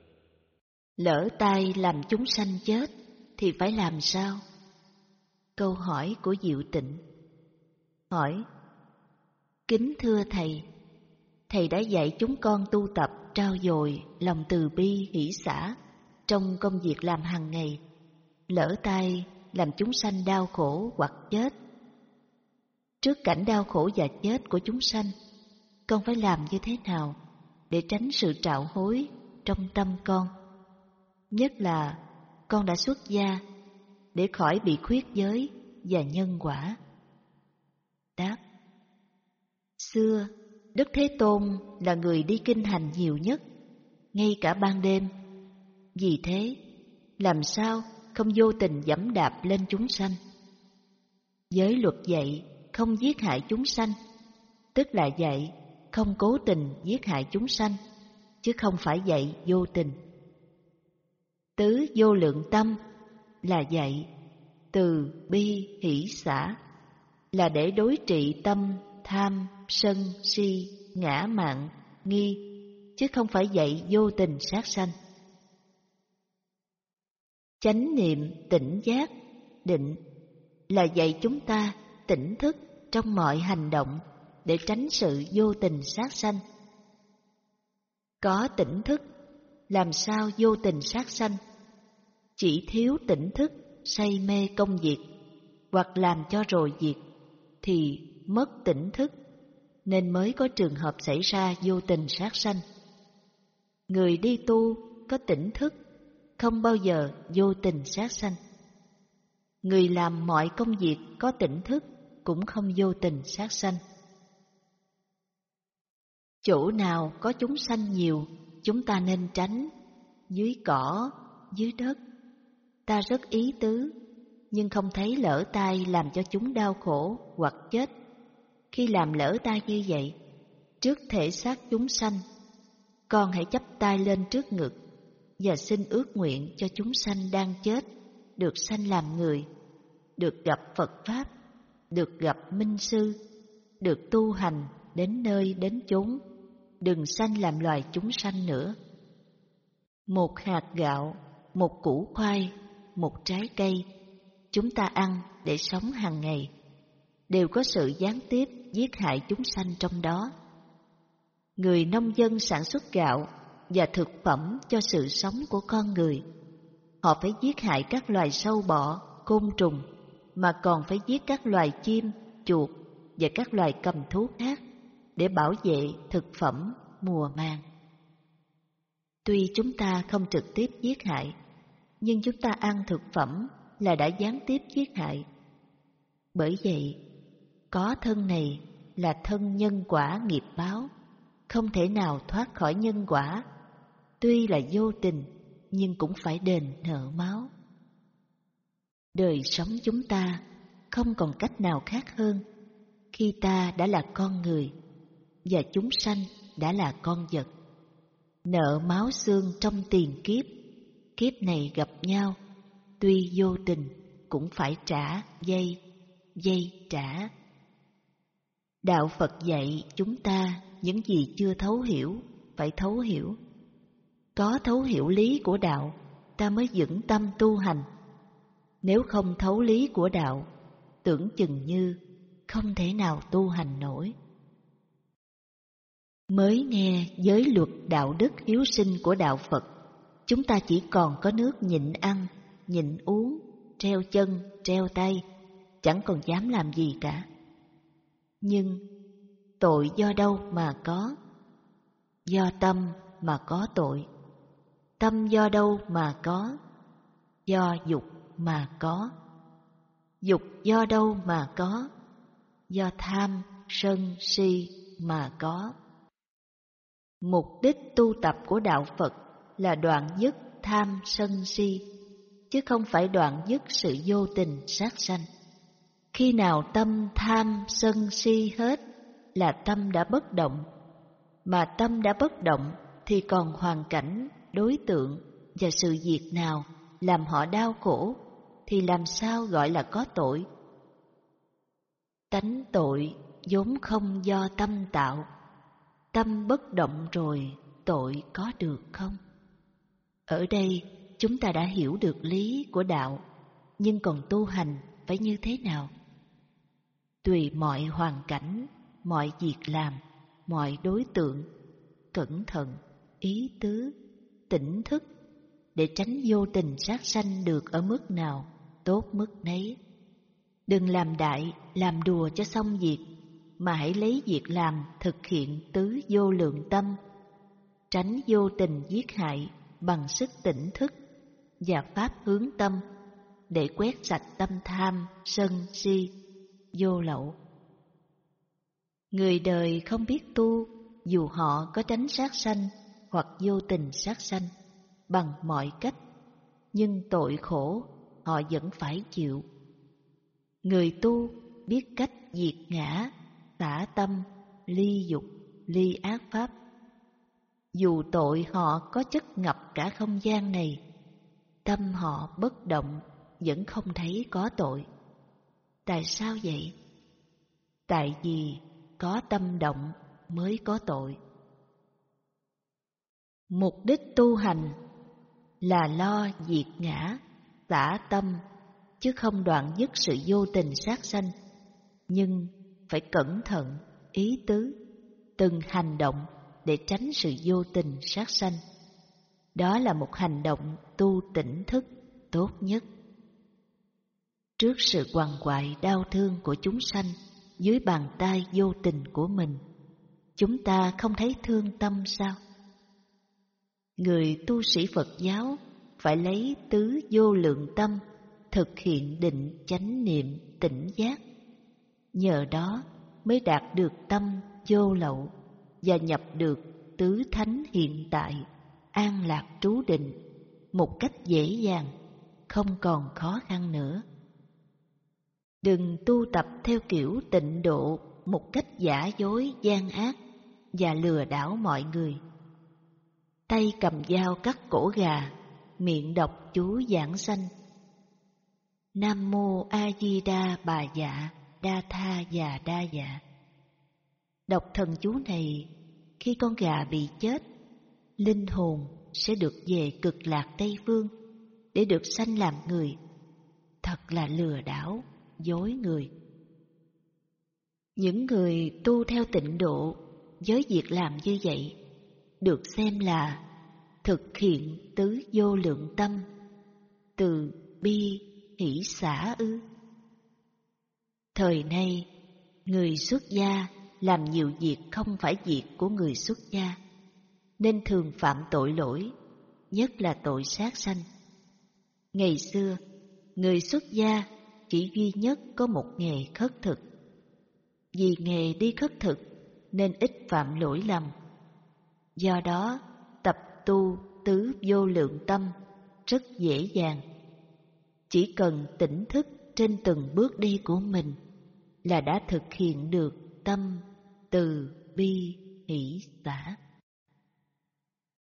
Lỡ tay làm chúng sanh chết thì phải làm sao? Câu hỏi của Diệu Tịnh hỏi: kính thưa thầy, thầy đã dạy chúng con tu tập trau dồi lòng từ bi hỷ xả trong công việc làm hàng ngày. Lỡ tay làm chúng sanh đau khổ hoặc chết. Trước cảnh đau khổ và chết của chúng sanh, con phải làm như thế nào để tránh sự trạo hối trong tâm con? Nhất là con đã xuất gia, để khỏi bị khuyết giới và nhân quả. Đáp: xưa Đức Thế Tôn là người đi kinh hành nhiều nhất, ngay cả ban đêm. Vì thế, làm sao không vô tình giẫm đạp lên chúng sanh? Giới luật dạy không giết hại chúng sanh, tức là dạy không cố tình giết hại chúng sanh, chứ không phải dạy vô tình. Tứ vô lượng tâm là dạy từ bi hỷ xả, là để đối trị tâm tham sân si ngã mạn nghi, chứ không phải dạy vô tình sát sanh. Chánh niệm tỉnh giác định là dạy chúng ta tỉnh thức trong mọi hành động để tránh sự vô tình sát sanh. Có tỉnh thức, làm sao vô tình sát sanh? Chỉ thiếu tỉnh thức, say mê công việc, hoặc làm cho rồi việc, thì mất tỉnh thức, nên mới có trường hợp xảy ra vô tình sát sanh. Người đi tu có tỉnh thức, không bao giờ vô tình sát sanh. Người làm mọi công việc có tỉnh thức, cũng không vô tình sát sanh. Chỗ nào có chúng sanh nhiều, chúng ta nên tránh. Dưới cỏ, dưới đất, ta rất ý tứ, nhưng không thấy lỡ tay làm cho chúng đau khổ hoặc chết. Khi làm lỡ tay như vậy, trước thể xác chúng sanh, con hãy chắp tay lên trước ngực và xin ước nguyện cho chúng sanh đang chết được sanh làm người, được gặp Phật Pháp, được gặp Minh Sư, được tu hành đến nơi đến chốn, đừng sanh làm loài chúng sanh nữa. Một hạt gạo, một củ khoai, một trái cây, chúng ta ăn để sống hàng ngày, đều có sự gián tiếp giết hại chúng sanh trong đó. Người nông dân sản xuất gạo và thực phẩm cho sự sống của con người, họ phải giết hại các loài sâu bọ, côn trùng, mà còn phải giết các loài chim, chuột và các loài cầm thú khác để bảo vệ thực phẩm mùa màng. Tuy chúng ta không trực tiếp giết hại, nhưng chúng ta ăn thực phẩm là đã gián tiếp giết hại. Bởi vậy, có thân này là thân nhân quả nghiệp báo, không thể nào thoát khỏi nhân quả. Tuy là vô tình, nhưng cũng phải đền nợ máu. Đời sống chúng ta không còn cách nào khác hơn khi ta đã là con người và chúng sanh đã là con vật. Nợ máu xương trong tiền kiếp, kiếp này gặp nhau, tuy vô tình cũng phải trả dây, dây trả. Đạo Phật dạy chúng ta những gì chưa thấu hiểu, phải thấu hiểu. Có thấu hiểu lý của đạo, ta mới vững tâm tu hành. Nếu không thấu lý của đạo, tưởng chừng như không thể nào tu hành nổi. Mới nghe giới luật đạo đức hiếu sinh của đạo Phật, chúng ta chỉ còn có nước nhịn ăn, nhịn uống, treo chân, treo tay, chẳng còn dám làm gì cả. Nhưng tội do đâu mà có? Do tâm mà có tội. Tâm do đâu mà có? Do dục mà có. Dục do đâu mà có? Do tham, sân, si mà có. Mục đích tu tập của đạo Phật là đoạn dứt tham sân si, chứ không phải đoạn dứt sự vô tình sát sanh. Khi nào tâm tham sân si hết là tâm đã bất động, mà tâm đã bất động thì còn hoàn cảnh, đối tượng và sự việc nào làm họ đau khổ thì làm sao gọi là có tội? Tánh tội vốn không do tâm tạo, tâm bất động rồi tội có được không? Ở đây chúng ta đã hiểu được lý của đạo, nhưng còn tu hành phải như thế nào? Tùy mọi hoàn cảnh, mọi việc làm, mọi đối tượng, cẩn thận, ý tứ, tỉnh thức, để tránh vô tình sát sanh được ở mức nào, tốt mức nấy. Đừng làm đại, làm đùa cho xong việc, mà hãy lấy việc làm thực hiện tứ vô lượng tâm, tránh vô tình giết hại bằng sức tỉnh thức và pháp hướng tâm, để quét sạch tâm tham, sân, si, vô lậu. Người đời không biết tu, dù họ có tránh sát sanh, hoặc vô tình sát sanh bằng mọi cách, nhưng tội khổ họ vẫn phải chịu. Người tu biết cách diệt ngã, xả tâm, ly dục, ly ác pháp. Dù tội họ có chất ngập cả không gian này, tâm họ bất động vẫn không thấy có tội. Tại sao vậy? Tại vì có tâm động mới có tội. Mục đích tu hành là lo diệt ngã, xả tâm, chứ không đoạn dứt sự vô tình sát sanh. Nhưng phải cẩn thận, ý tứ, từng hành động để tránh sự vô tình sát sanh. Đó là một hành động tu tỉnh thức tốt nhất. Trước sự quằn quại đau thương của chúng sanh dưới bàn tay vô tình của mình, chúng ta không thấy thương tâm sao? Người tu sĩ Phật giáo phải lấy tứ vô lượng tâm thực hiện định chánh niệm tỉnh giác. Nhờ đó mới đạt được tâm vô lậu và nhập được tứ thánh hiện tại, an lạc trú định một cách dễ dàng, không còn khó khăn nữa. Đừng tu tập theo kiểu tịnh độ một cách giả dối gian ác và lừa đảo mọi người. Tay cầm dao cắt cổ gà, miệng đọc chú giảng sanh. Nam mô A Di Đà Bà Dạ Đa Tha Già Đa Dạ. Đọc thần chú này, khi con gà bị chết, linh hồn sẽ được về cực lạc Tây Phương để được sanh làm người. Thật là lừa đảo, dối người. Những người tu theo tịnh độ với việc làm như vậy được xem là thực hiện tứ vô lượng tâm, từ bi hỷ xả ư? Thời nay, người xuất gia làm nhiều việc không phải việc của người xuất gia, nên thường phạm tội lỗi, nhất là tội sát sanh. Ngày xưa, người xuất gia chỉ duy nhất có một nghề khất thực. Vì nghề đi khất thực nên ít phạm lỗi lầm. Do đó, tập tu tứ vô lượng tâm rất dễ dàng. Chỉ cần tỉnh thức trên từng bước đi của mình là đã thực hiện được tâm từ bi hỷ xả.